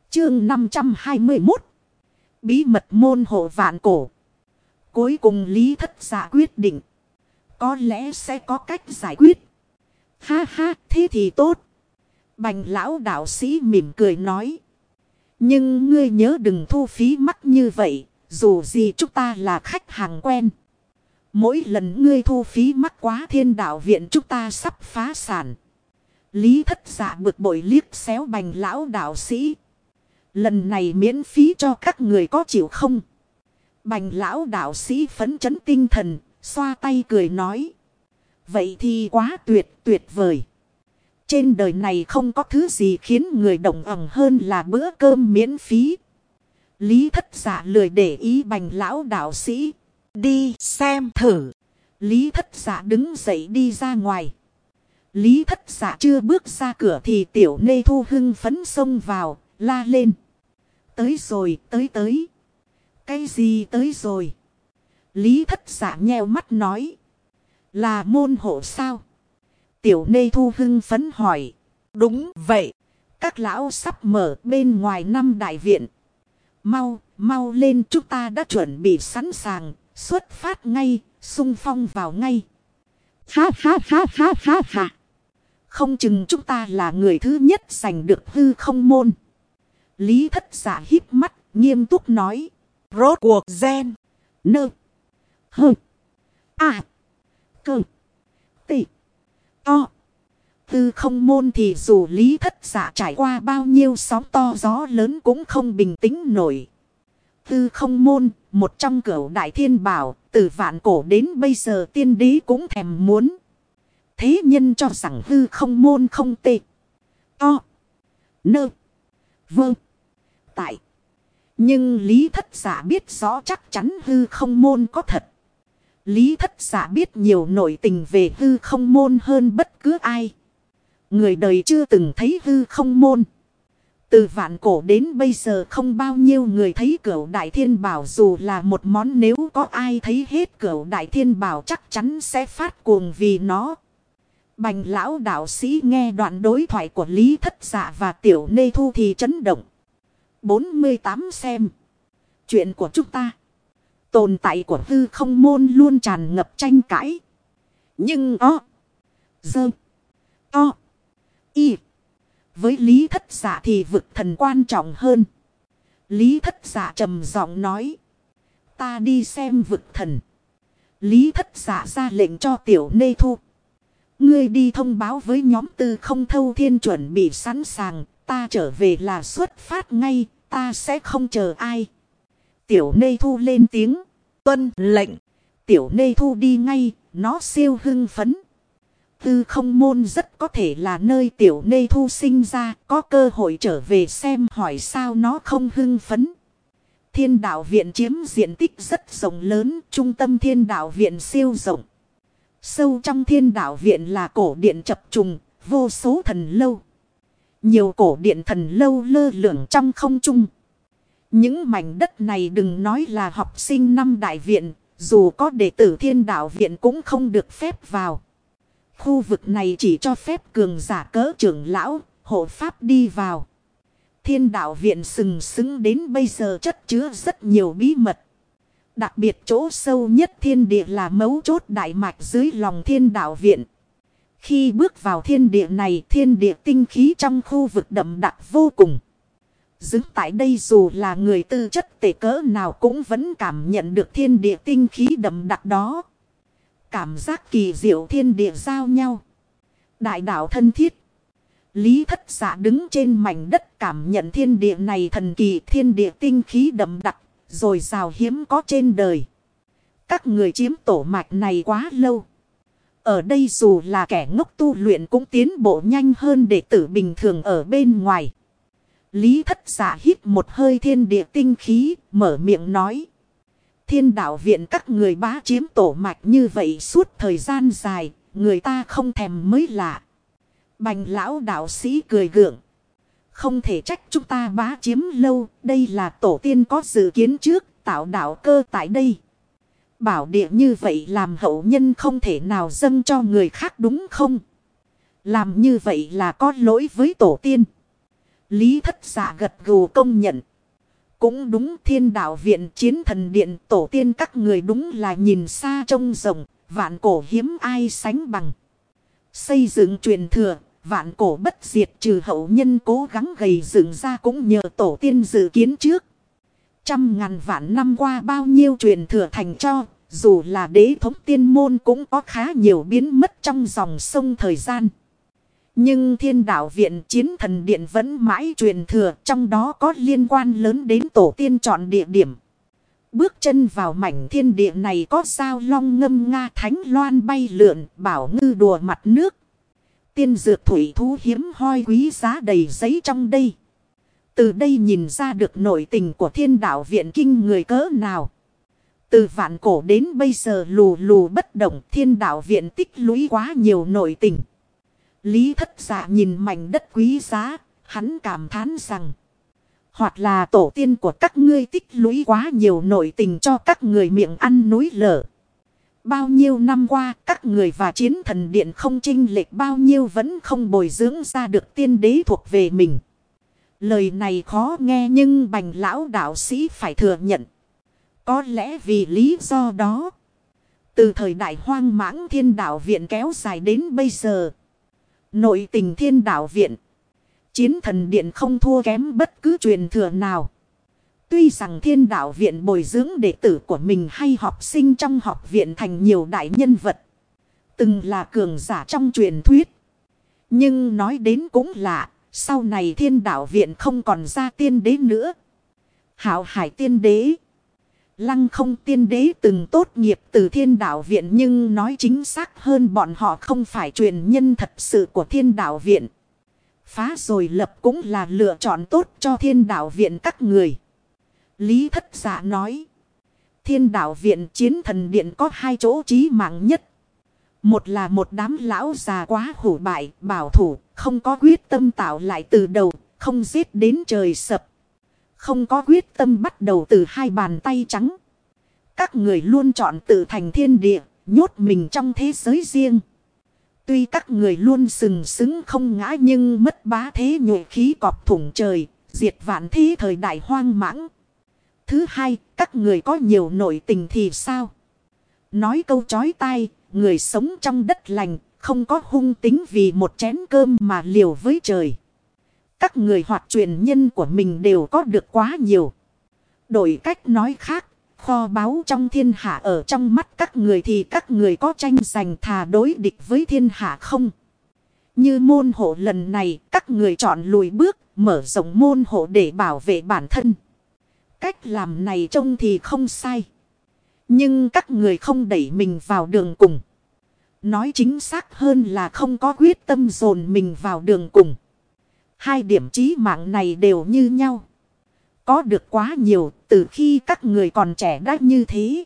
Chương 521. Bí mật môn hộ vạn cổ. Cuối cùng Lý Thất Dạ quyết định. Có lẽ sẽ có cách giải quyết. Ha ha, thế thì tốt. Bành lão đạo sĩ mỉm cười nói. Nhưng ngươi nhớ đừng thu phí mắc như vậy. Dù gì chúng ta là khách hàng quen. Mỗi lần ngươi thu phí mắc quá, Thiên Đạo viện chúng ta sắp phá sản. Lý Thất Dạ bực bội liếc xéo bành lão đạo sĩ. Lần này miễn phí cho các người có chịu không? Bành lão đạo sĩ phấn chấn tinh thần, xoa tay cười nói. Vậy thì quá tuyệt vời. Trên đời này không có thứ gì khiến người động lòng hơn là bữa cơm miễn phí. Lý Thất Dạ lười để ý bành lão đạo sĩ. Đi xem thử. Lý Thất Dạ đứng dậy đi ra ngoài. Lý Thất Dạ chưa bước ra cửa thì Tiểu Nê Thu hưng phấn xông vào, la lên. Tới rồi, tới. Cái gì tới rồi? Lý Thất Dạ nheo mắt nói. Là môn hộ sao? Tiểu Nê Thu hưng phấn hỏi. Đúng vậy. Các lão sắp mở bên ngoài 5 đại viện. Mau lên, chúng ta đã chuẩn bị sẵn sàng. Xuất phát ngay, xung phong vào ngay. Ha. Không chừng chúng ta là người thứ nhất giành được hư không môn. Lý Thất Dạ híp mắt, nghiêm túc nói. Rốt cuộc gen. Nơ. Hơ. À. Cơ. Tị. To. Hư không môn thì dù Lý Thất Dạ trải qua bao nhiêu sóng to gió lớn cũng không bình tĩnh nổi. Hư không môn, một trong cửu đại thiên bảo, từ vạn cổ đến bây giờ tiên đế cũng thèm muốn. Thế nhân cho rằng hư không môn không tệ. To. Nơ. Vơ. Tại. Nhưng Lý Thất Dạ biết rõ chắc chắn hư không môn có thật. Lý Thất Dạ biết nhiều nội tình về hư không môn hơn bất cứ ai. Người đời chưa từng thấy hư không môn. Từ vạn cổ đến bây giờ không bao nhiêu người thấy cửu đại thiên bảo, dù là một món, nếu có ai thấy hết cửu đại thiên bảo chắc chắn sẽ phát cuồng vì nó. Bành lão đạo sĩ nghe đoạn đối thoại của Lý Thất Dạ và Tiểu Nê Thu thì chấn động. 48 xem. Chuyện của chúng ta. Tồn tại của hư không môn luôn tràn ngập tranh cãi. Nhưng dơ. To. Y. Với Lý Thất Dạ thì vực thần quan trọng hơn. Lý Thất Dạ trầm giọng nói. Ta đi xem vực thần. Lý Thất Dạ ra lệnh cho Tiểu Nê Thu. Ngươi đi thông báo với nhóm Tư Không Thâu Thiên chuẩn bị sẵn sàng. Ta trở về là xuất phát ngay. Ta sẽ không chờ ai. Tiểu Nê Thu lên tiếng. Tuân lệnh. Tiểu Nê Thu đi ngay. Nó siêu hưng phấn. Tư không môn rất có thể là nơi Tiểu Nê Thu sinh ra. Có cơ hội trở về xem, hỏi sao nó không hưng phấn. Thiên Đạo viện chiếm diện tích rất rộng lớn. Trung tâm Thiên Đạo viện siêu rộng. Sâu trong Thiên Đạo viện là cổ điện chập trùng, vô số thần lâu. Nhiều cổ điện thần lâu lơ lửng trong không trung. Những mảnh đất này đừng nói là học sinh 5 đại viện, dù có đệ tử Thiên Đạo viện cũng không được phép vào. Khu vực này chỉ cho phép cường giả cỡ trưởng lão, hộ pháp đi vào. Thiên Đạo viện sừng sững đến bây giờ chất chứa rất nhiều bí mật. Đặc biệt chỗ sâu nhất thiên địa là mấu chốt đại mạch dưới lòng Thiên Đạo viện. Khi bước vào thiên địa này, thiên địa tinh khí trong khu vực đậm đặc vô cùng. Đứng tại đây dù là người tư chất tệ cỡ nào cũng vẫn cảm nhận được thiên địa tinh khí đậm đặc đó. Cảm giác kỳ diệu thiên địa giao nhau. Đại đạo thân thiết. Lý Thất Dạ đứng trên mảnh đất cảm nhận thiên địa này thần kỳ, thiên địa tinh khí đậm đặc, rồi rào hiếm có trên đời. Các người chiếm tổ mạch này quá lâu. Ở đây dù là kẻ ngốc tu luyện cũng tiến bộ nhanh hơn đệ tử bình thường ở bên ngoài. Lý Thất Dạ hít một hơi thiên địa tinh khí, mở miệng nói. Thiên Đạo viện các người bá chiếm tổ mạch như vậy suốt thời gian dài, người ta không thèm mới lạ. Bành lão đạo sĩ cười gượng. Không thể trách chúng ta bá chiếm lâu, đây là tổ tiên có dự kiến trước, tạo đạo cơ tại đây. Bảo địa như vậy làm hậu nhân không thể nào dâng cho người khác đúng không? Làm như vậy là có lỗi với tổ tiên. Lý Thất Dạ gật gù công nhận. Cũng đúng, Thiên Đạo Viện, Chiến Thần Điện, tổ tiên các người đúng là nhìn xa trông rộng, vạn cổ hiếm ai sánh bằng. Xây dựng truyền thừa, vạn cổ bất diệt, trừ hậu nhân cố gắng gầy dựng ra cũng nhờ tổ tiên dự kiến trước. Trăm ngàn vạn năm qua bao nhiêu truyền thừa thành cho, dù là đế thống tiên môn cũng có khá nhiều biến mất trong dòng sông thời gian. Nhưng Thiên Đạo Viện, Chiến Thần Điện vẫn mãi truyền thừa, trong đó có liên quan lớn đến tổ tiên chọn địa điểm. Bước chân vào mảnh thiên địa này có sao long ngâm nga, thánh loan bay lượn, bảo ngư đùa mặt nước. Tiên dược thủy thú hiếm hoi quý giá đầy giấy trong đây. Từ đây nhìn ra được nội tình của Thiên Đạo Viện kinh người cỡ nào. Từ vạn cổ đến bây giờ lù lù bất động, Thiên Đạo Viện tích lũy quá nhiều nội tình. Lý Thất Dạ nhìn mảnh đất quý giá, hắn cảm thán rằng, hoặc là tổ tiên của các ngươi tích lũy quá nhiều nội tình cho các người miệng ăn núi lở. Bao nhiêu năm qua, các người và Chiến Thần Điện không chênh lệch bao nhiêu vẫn không bồi dưỡng ra được tiên đế thuộc về mình. Lời này khó nghe nhưng Bành lão đạo sĩ phải thừa nhận. Có lẽ vì lý do đó, từ thời đại hoang mãng Thiên Đạo Viện kéo dài đến bây giờ, nội tình Thiên Đạo Viện, Chiến Thần Điện không thua kém bất cứ truyền thừa nào. Tuy rằng Thiên Đạo Viện bồi dưỡng đệ tử của mình hay học sinh trong học viện thành nhiều đại nhân vật, từng là cường giả trong truyền thuyết. Nhưng nói đến cũng lạ, sau này Thiên Đạo Viện không còn ra tiên đế nữa. Hạo Hải tiên đế, Lăng Không tiên đế từng tốt nghiệp từ Thiên Đạo Viện, nhưng nói chính xác hơn bọn họ không phải truyền nhân thật sự của Thiên Đạo Viện. Phá rồi lập cũng là lựa chọn tốt cho Thiên Đạo Viện các người. Lý Thất Dạ nói, Thiên Đạo Viện, Chiến Thần Điện có hai chỗ chí mạng nhất. Một là một đám lão già quá hủ bại, bảo thủ, không có quyết tâm tạo lại từ đầu, không giết đến trời sập. Không có quyết tâm bắt đầu từ hai bàn tay trắng. Các người luôn chọn tự thành thiên địa, nhốt mình trong thế giới riêng. Tuy các người luôn sừng sững không ngã nhưng mất bá thế nhuệ khí cọp thủng trời, diệt vạn thế thời đại hoang mãng. Thứ hai, các người có nhiều nội tình thì sao? Nói câu chói tai, người sống trong đất lành, không có hung tính vì một chén cơm mà liều với trời. Các người hoặc truyền nhân của mình đều có được quá nhiều. Đổi cách nói khác, kho báu trong thiên hạ ở trong mắt các người thì các người có tranh giành thà đối địch với thiên hạ không? Như môn hộ lần này, các người chọn lùi bước, mở rộng môn hộ để bảo vệ bản thân. Cách làm này trông thì không sai. Nhưng các người không đẩy mình vào đường cùng. Nói chính xác hơn là không có quyết tâm dồn mình vào đường cùng. Hai điểm chí mạng này đều như nhau. Có được quá nhiều từ khi các người còn trẻ đã như thế.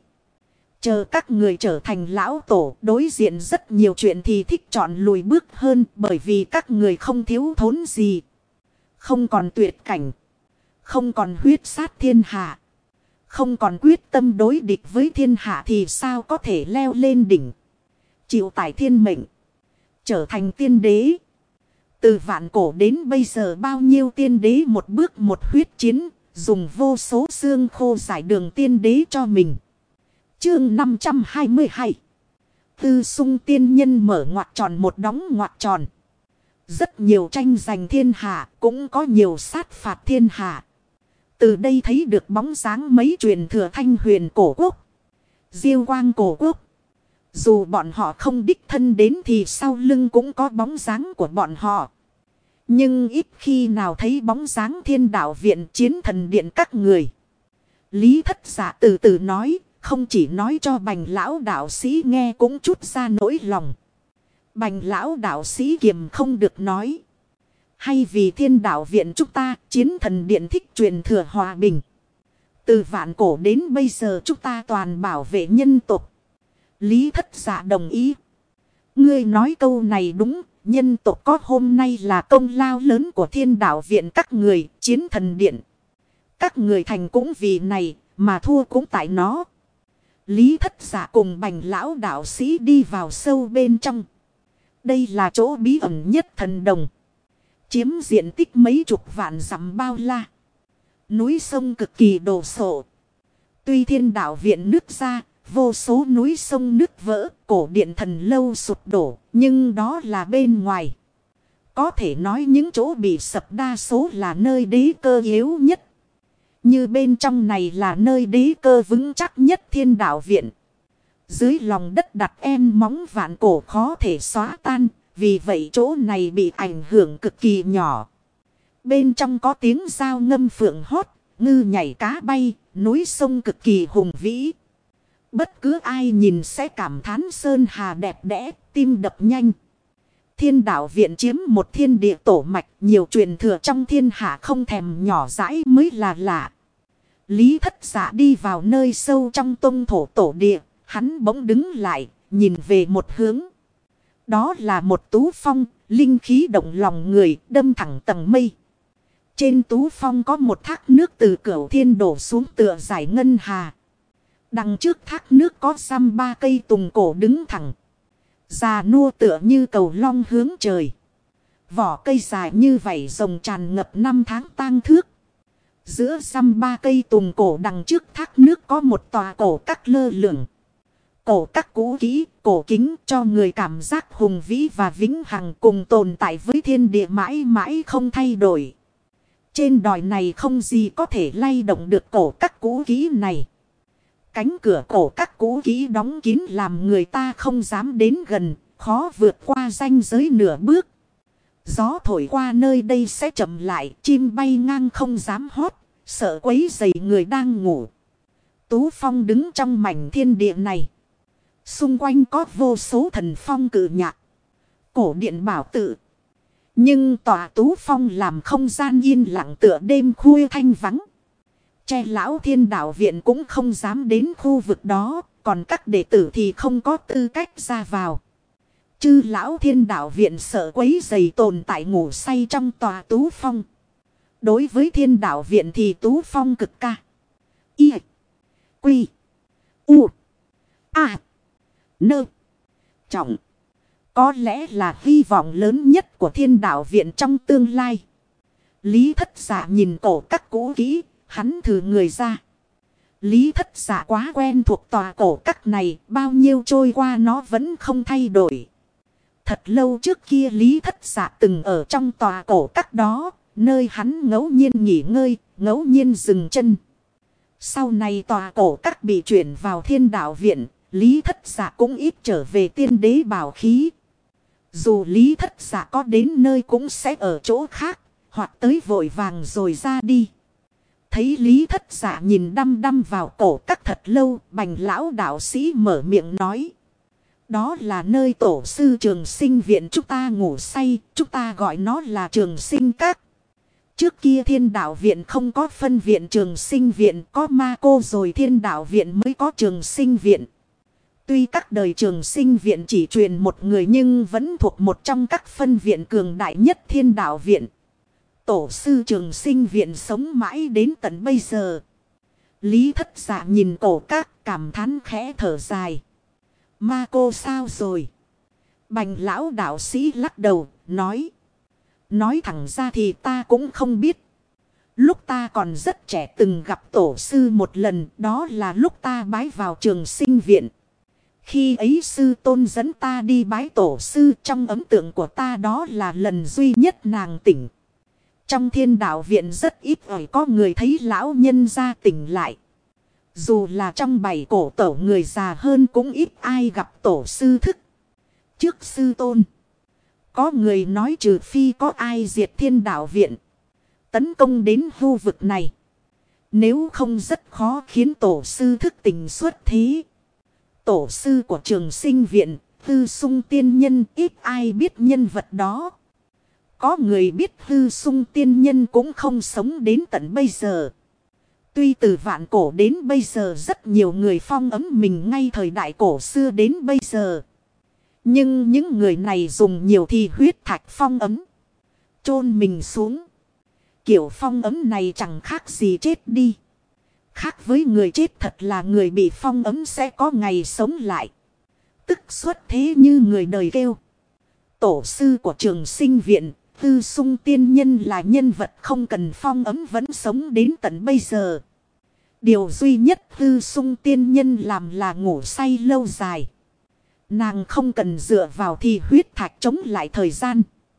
Chờ các người trở thành lão tổ, đối diện rất nhiều chuyện thì thích chọn lùi bước hơn, bởi vì các người không thiếu thốn gì. Không còn tuyệt cảnh. Không còn huyết sát thiên hạ. Không còn quyết tâm đối địch với thiên hạ thì sao có thể leo lên đỉnh. Chịu tải thiên mệnh. Trở thành tiên đế. Từ vạn cổ đến bây giờ bao nhiêu tiên đế một bước một huyết chiến. Dùng vô số xương khô giải đường tiên đế cho mình. Chương 522. Tư sung tiên nhân mở ngoặc tròn một đóng ngoặc tròn. Rất nhiều tranh giành thiên hạ, cũng có nhiều sát phạt thiên hạ. Từ đây thấy được bóng dáng mấy truyền thừa Thanh Huyền cổ quốc, Diêu Quang cổ quốc. Dù bọn họ không đích thân đến thì sau lưng cũng có bóng dáng của bọn họ. Nhưng ít khi nào thấy bóng dáng Thiên Đạo Viện, Chiến Thần Điện các người. Lý Thất Dạ từ từ nói, không chỉ nói cho Bành lão đạo sĩ nghe cũng chút ra nỗi lòng. Bành lão đạo sĩ kiềm không được nói. Hay vì Thiên Đạo Viện chúng ta, Chiến Thần Điện thích truyền thừa hòa bình. Từ vạn cổ đến bây giờ chúng ta toàn bảo vệ nhân tộc. Lý Thất Dạ đồng ý. Ngươi nói câu này đúng, nhân tộc có hôm nay là công lao lớn của Thiên Đạo Viện các người, Chiến Thần Điện. Các người thành cũng vì này, mà thua cũng tại nó. Lý Thất Dạ cùng Bành lão đạo sĩ đi vào sâu bên trong. Đây là chỗ bí ẩn nhất thần đồng. Chiếm diện tích mấy chục vạn dặm bao la. Núi sông cực kỳ đồ sộ. Tuy thiên đạo viện nứt ra, vô số núi sông nứt vỡ, cổ điện thần lâu sụp đổ, nhưng đó là bên ngoài. Có thể nói những chỗ bị sập đa số là nơi đế cơ yếu nhất. Như bên trong này là nơi đế cơ vững chắc nhất thiên đạo viện. Dưới lòng đất đặt en móng vạn cổ khó thể xóa tan, vì vậy chỗ này bị ảnh hưởng cực kỳ nhỏ. Bên trong có tiếng dao ngâm phượng hót, ngư nhảy cá bay, núi sông cực kỳ hùng vĩ. Bất cứ ai nhìn sẽ cảm thán sơn hà đẹp đẽ, tim đập nhanh. Thiên đạo viện chiếm một thiên địa tổ mạch, nhiều truyền thừa trong thiên hạ không thèm nhỏ dãi mới là lạ. Lý Thất Dạ đi vào nơi sâu trong tông thổ tổ địa, hắn bỗng đứng lại, nhìn về một hướng. Đó là một tú phong, linh khí động lòng người, đâm thẳng tầng mây. Trên tú phong có một thác nước từ cửu thiên đổ xuống tựa giải ngân hà. Đằng trước thác nước có xăm ba cây tùng cổ đứng thẳng. Già nua tựa như cầu long hướng trời. Vỏ cây dài như vảy rồng tràn ngập năm tháng tang thước. Giữa xăm ba cây tùng cổ đằng trước thác nước có một tòa cổ các lơ lửng. Cổ các cũ kỹ, cổ kính cho người cảm giác hùng vĩ và vĩnh hằng cùng tồn tại với thiên địa mãi mãi không thay đổi. Trên đồi này không gì có thể lay động được cổ các cũ kỹ này. Cánh cửa cổ các cũ kỹ đóng kín làm người ta không dám đến gần, khó vượt qua ranh giới nửa bước. Gió thổi qua nơi đây sẽ chậm lại, chim bay ngang không dám hót, sợ quấy rầy người đang ngủ. Tú Phong đứng trong mảnh thiên địa này. Xung quanh có vô số thần phong cự nhạc, cổ điện bảo tự. Nhưng tòa Tú Phong làm không gian yên lặng tựa đêm khuya thanh vắng. Che lão thiên đạo viện cũng không dám đến khu vực đó, còn các đệ tử thì không có tư cách ra vào. Chư lão thiên đạo viện sợ quấy rầy tồn tại ngủ say trong tòa Tú Phong. Đối với thiên đạo viện thì Tú Phong cực ca. Y. Quy. U. A. Nơ. Trọng. Có lẽ là hy vọng lớn nhất của thiên đạo viện trong tương lai. Lý Thất Dạ nhìn cổ các cũ kỹ, hắn thử người ra. Lý Thất Dạ quá quen thuộc tòa cổ các này, bao nhiêu trôi qua nó vẫn không thay đổi. Thật lâu trước kia Lý Thất Dạ từng ở trong tòa cổ các đó, nơi hắn ngẫu nhiên nghỉ ngơi, ngẫu nhiên dừng chân. Sau này tòa cổ các bị chuyển vào thiên đạo viện, Lý Thất Dạ cũng ít trở về tiên đế bảo khí. Dù Lý Thất Dạ có đến nơi cũng sẽ ở chỗ khác, hoặc tới vội vàng rồi ra đi. Thấy Lý Thất Dạ nhìn đăm đăm vào cổ các thật lâu, Bành lão đạo sĩ mở miệng nói. Đó là nơi tổ sư Trường Sinh viện chúng ta ngủ say, chúng ta gọi nó là Trường Sinh Các. Trước kia thiên đạo viện không có phân viện Trường Sinh viện, có ma cô rồi thiên đạo viện mới có Trường Sinh viện. Tuy các đời Trường Sinh viện chỉ truyền một người nhưng vẫn thuộc một trong các phân viện cường đại nhất thiên đạo viện. Tổ sư Trường Sinh viện sống mãi đến tận bây giờ. Lý Thất Dạ nhìn cổ các cảm thán khẽ thở dài. Ma cô sao rồi? Bành lão đạo sĩ lắc đầu, nói. Nói thẳng ra thì ta cũng không biết. Lúc ta còn rất trẻ từng gặp tổ sư một lần, đó là lúc ta bái vào Trường Sinh viện. Khi ấy sư tôn dẫn ta đi bái tổ sư, trong ấn tượng của ta đó là lần duy nhất nàng tỉnh. Trong thiên đạo viện rất ít ỏi có người thấy lão nhân gia tỉnh lại. Dù là trong 7 cổ tổ người già hơn cũng ít ai gặp tổ sư thức trước sư tôn. Có người nói trừ phi có ai diệt thiên đạo viện, tấn công đến khu vực này, nếu không rất khó khiến tổ sư thức tỉnh xuất thế. Tổ sư của Trường Sinh viện, Tư Sung tiên nhân, ít ai biết nhân vật đó. Có người biết Tư Sung tiên nhân cũng không sống đến tận bây giờ. Tuy từ vạn cổ đến bây giờ rất nhiều người phong ấm mình ngay thời đại cổ xưa đến bây giờ. Nhưng những người này dùng nhiều thì huyết thạch phong ấm, chôn mình xuống. Kiểu phong ấm này chẳng khác gì chết đi. Khác với người chết thật là người bị phong ấm sẽ có ngày sống lại, tức xuất thế như người đời kêu. Tổ sư của Trường Sinh viện, Tư Sung tiên nhân là nhân vật không cần phong ấm vẫn sống đến tận bây giờ. Điều duy nhất Tư Sung tiên nhân làm là ngủ say lâu dài. Nàng không cần dựa vào thi huyết thạch chống lại thời gian.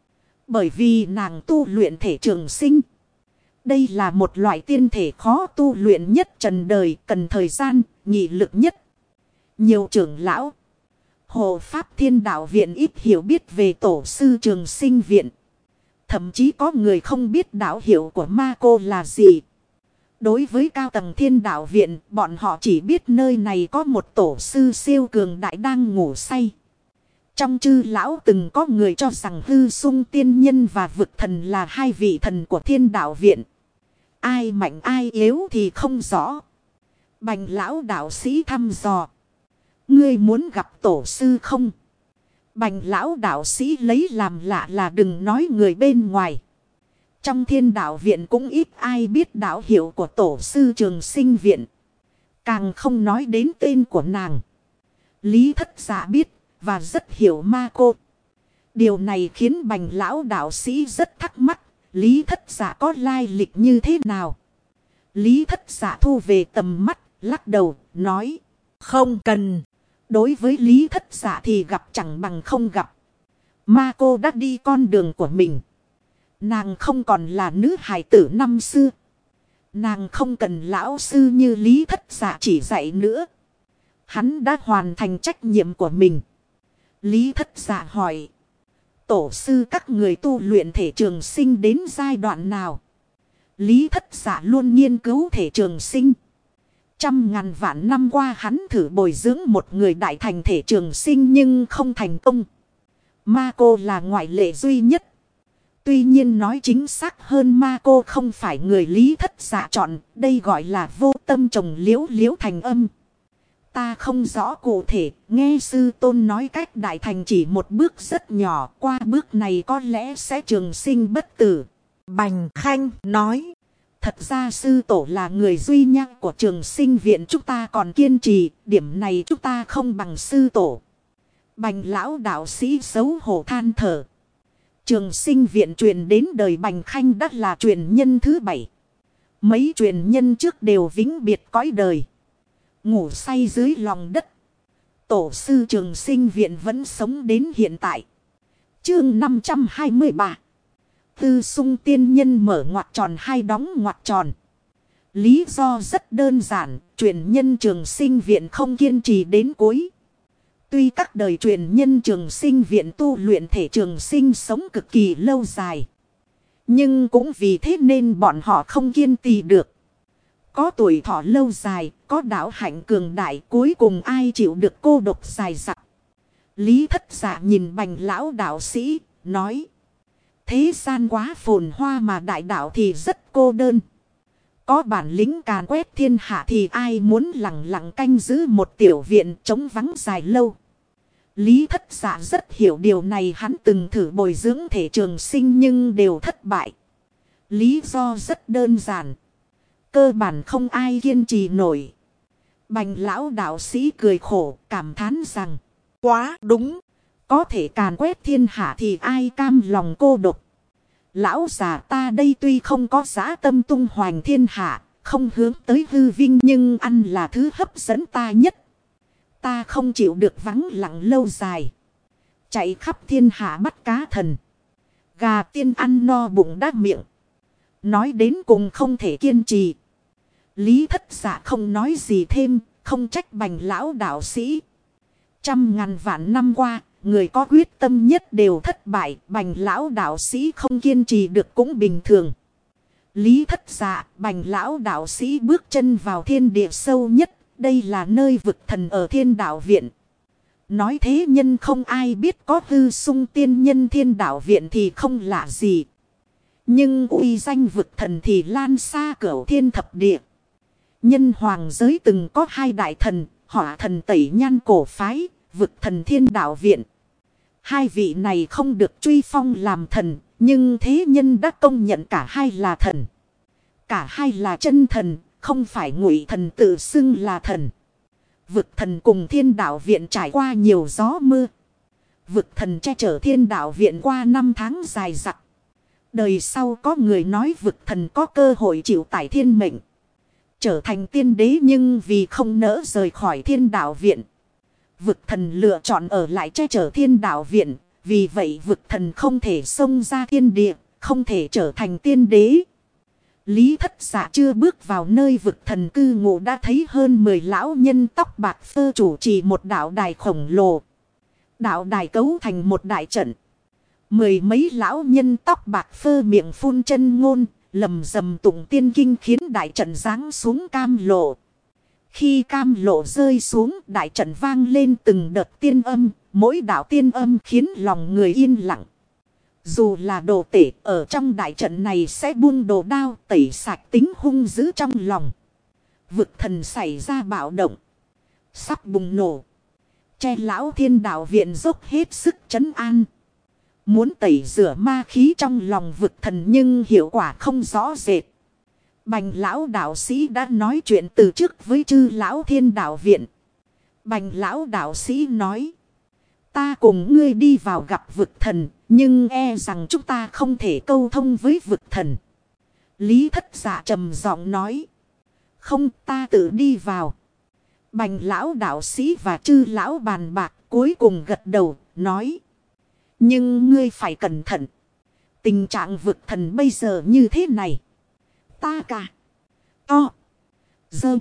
Bởi vì nàng tu luyện thể trường sinh. Đây là một loại tiên thể khó tu luyện nhất trần đời, cần thời gian, nghị lực nhất. Nhiều trưởng lão Hộ Pháp Thiên Đạo Viện ít hiểu biết về tổ sư Trường Sinh Viện. Thậm chí có người không biết đạo hiệu của ma cô là gì. Đối với cao tầng Thiên Đạo Viện, bọn họ chỉ biết nơi này có một tổ sư siêu cường đại đang ngủ say. Trong chư lão từng có người cho rằng Hư Sung tiên nhân và vực thần là hai vị thần của Thiên Đạo Viện. Ai mạnh ai yếu thì không rõ. Bành lão đạo sĩ thăm dò. Ngươi muốn gặp tổ sư không? Bành lão đạo sĩ lấy làm lạ là đừng nói người bên ngoài. Trong Thiên Đạo Viện cũng ít ai biết đạo hiệu của tổ sư Trường Sinh Viện. Càng không nói đến tên của nàng. Lý Thất Dạ biết và rất hiểu ma cô. Điều này khiến bành lão đạo sĩ rất thắc mắc. Lý Thất Dạ có lai lịch như thế nào? Lý Thất Dạ thu về tầm mắt, lắc đầu, nói. Không cần. Đối với Lý Thất Dạ thì gặp chẳng bằng không gặp. Ma cô đã đi con đường của mình. Nàng không còn là nữ hài tử năm xưa. Nàng không cần lão sư như Lý Thất Dạ chỉ dạy nữa. Hắn đã hoàn thành trách nhiệm của mình. Lý Thất Dạ hỏi. Tổ sư các người tu luyện thể trường sinh đến giai đoạn nào? Lý Thất Dạ luôn nghiên cứu thể trường sinh. Trăm ngàn vạn năm qua hắn thử bồi dưỡng một người đại thành thể trường sinh nhưng không thành công. Ma cô là ngoại lệ duy nhất. Tuy nhiên nói chính xác hơn ma cô không phải người Lý Thất Dạ chọn. Đây gọi là vô tâm trồng liễu liễu thành âm. Ta không rõ cụ thể, nghe sư tôn nói cách đại thành chỉ một bước rất nhỏ, qua bước này có lẽ sẽ trường sinh bất tử. Bành Khanh nói, thật ra sư tổ là người duy nhất của Trường Sinh Viện chúng ta còn kiên trì, điểm này chúng ta không bằng sư tổ. Bành lão đạo sĩ xấu hổ than thở. Trường Sinh Viện truyền đến đời Bành Khanh đã là truyền nhân thứ 7. Mấy truyền nhân trước đều vĩnh biệt cõi đời. Ngủ say dưới lòng đất. Tổ sư Trường Sinh Viện vẫn sống đến hiện tại. Chương 523. Tư Sung tiên nhân mở ngoặc tròn hay đóng ngoặc tròn. Lý do rất đơn giản. Truyền nhân Trường Sinh Viện không kiên trì đến cuối. Tuy các đời truyền nhân Trường Sinh Viện tu luyện thể trường sinh sống cực kỳ lâu dài. Nhưng cũng vì thế nên bọn họ không kiên trì được. Có tuổi thọ lâu dài, có đạo hạnh cường đại, cuối cùng ai chịu được cô độc dài dặc. Lý Thất Dạ nhìn bành lão đạo sĩ, nói. Thế gian quá phồn hoa mà đại đạo thì rất cô đơn. Có bản lĩnh càn quét thiên hạ thì ai muốn lặng lặng canh giữ một tiểu viện trống vắng dài lâu. Lý Thất Dạ rất hiểu điều này, hắn từng thử bồi dưỡng thể trường sinh nhưng đều thất bại. Lý do rất đơn giản. Cơ bản không ai kiên trì nổi. Bành lão đạo sĩ cười khổ cảm thán rằng. Quá đúng. Có thể càn quét thiên hạ thì ai cam lòng cô độc. Lão già ta đây tuy không có dã tâm tung hoành thiên hạ. Không hướng tới hư vinh nhưng ăn là thứ hấp dẫn ta nhất. Ta không chịu được vắng lặng lâu dài. Chạy khắp thiên hạ bắt cá thần. Gà tiên ăn no bụng đã miệng. Nói đến cùng không thể kiên trì. Lý Thất Dạ không nói gì thêm, không trách bành lão đạo sĩ. Trăm ngàn vạn năm qua, người có quyết tâm nhất đều thất bại, bành lão đạo sĩ không kiên trì được cũng bình thường. Lý Thất Dạ, bành lão đạo sĩ bước chân vào thiên địa sâu nhất, đây là nơi vực thần ở Thiên Đạo Viện. Nói thế nhân không ai biết có Hư Sung tiên nhân Thiên Đạo Viện thì không lạ gì. Nhưng uy danh vực thần thì lan xa cửu thiên thập địa. Nhân hoàng giới từng có hai đại thần, Hỏa thần Tẩy Nhan cổ phái, vực thần Thiên Đạo Viện. Hai vị này không được truy phong làm thần, nhưng thế nhân đã công nhận cả hai là thần. Cả hai là chân thần, không phải ngụy thần tự xưng là thần. Vực thần cùng Thiên Đạo Viện trải qua nhiều gió mưa. Vực thần che chở Thiên Đạo Viện qua năm tháng dài dặc. Đời sau có người nói vực thần có cơ hội chịu tải thiên mệnh, trở thành tiên đế, nhưng vì không nỡ rời khỏi thiên đạo viện, vực thần lựa chọn ở lại che chở thiên đạo viện. Vì vậy vực thần không thể xông ra thiên địa, không thể trở thành tiên đế. Lý Thất Dạ chưa bước vào nơi vực thần cư ngụ đã thấy hơn 10 lão nhân tóc bạc phơ chủ trì một đạo đài khổng lồ. Đạo đài cấu thành một đại trận. 10 mấy lão nhân tóc bạc phơ miệng phun chân ngôn, lầm rầm tụng tiên kinh khiến đại trận giáng xuống cam lộ. Khi cam lộ rơi xuống, đại trận vang lên từng đợt tiên âm, mỗi đạo tiên âm khiến lòng người yên lặng. Dù là đồ tể ở trong đại trận này sẽ buông đồ đao tẩy sạch tính hung dữ trong lòng. Vực thần xảy ra bạo động, sắp bùng nổ. Che lão thiên đạo viện dốc hết sức trấn an. Muốn tẩy rửa ma khí trong lòng vực thần nhưng hiệu quả không rõ rệt. Bành lão đạo sĩ đã nói chuyện từ trước với chư lão thiên đạo viện. Bành lão đạo sĩ nói: ta cùng ngươi đi vào gặp vực thần, nhưng e rằng chúng ta không thể câu thông với vực thần. Lý Thất Dạ trầm giọng nói: không, ta tự đi vào. Bành lão đạo sĩ và chư lão bàn bạc cuối cùng gật đầu, nói: nhưng ngươi phải cẩn thận. Tình trạng vực thần bây giờ như thế này. Ta cả to dơ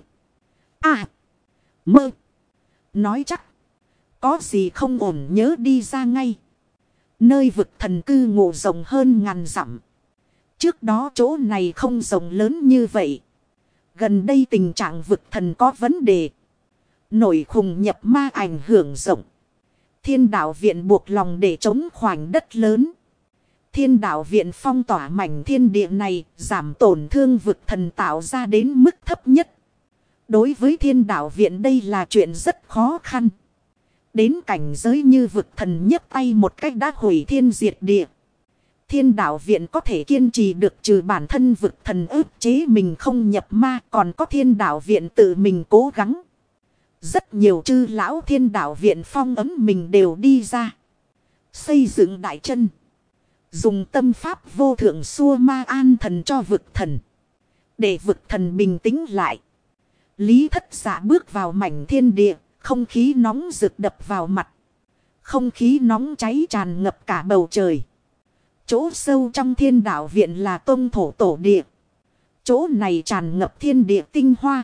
mơ nói chắc có gì không ổn nhớ đi ra ngay. Nơi vực thần cư ngụ rộng hơn ngàn dặm. Trước đó chỗ này không rộng lớn như vậy. Gần đây tình trạng vực thần có vấn đề. Nổi khùng nhập ma ảnh hưởng rộng. Thiên đạo viện buộc lòng để chống khoảnh đất lớn. Thiên đạo viện phong tỏa mảnh thiên địa này, giảm tổn thương vực thần tạo ra đến mức thấp nhất. Đối với thiên đạo viện đây là chuyện rất khó khăn. Đến cảnh giới như vực thần nhấc tay một cách đã hủy thiên diệt địa. Thiên đạo viện có thể kiên trì được trừ bản thân vực thần ức chế mình không nhập ma, còn có thiên đạo viện tự mình cố gắng. Rất nhiều chư lão thiên đạo viện phong ấm mình đều đi ra. Xây dựng đại chân. Dùng tâm pháp vô thượng xua ma an thần cho vực thần. Để vực thần bình tĩnh lại. Lý Thất Dạ bước vào mảnh thiên địa. Không khí nóng rực đập vào mặt. Không khí nóng cháy tràn ngập cả bầu trời. Chỗ sâu trong thiên đạo viện là tông thổ tổ địa. Chỗ này tràn ngập thiên địa tinh hoa.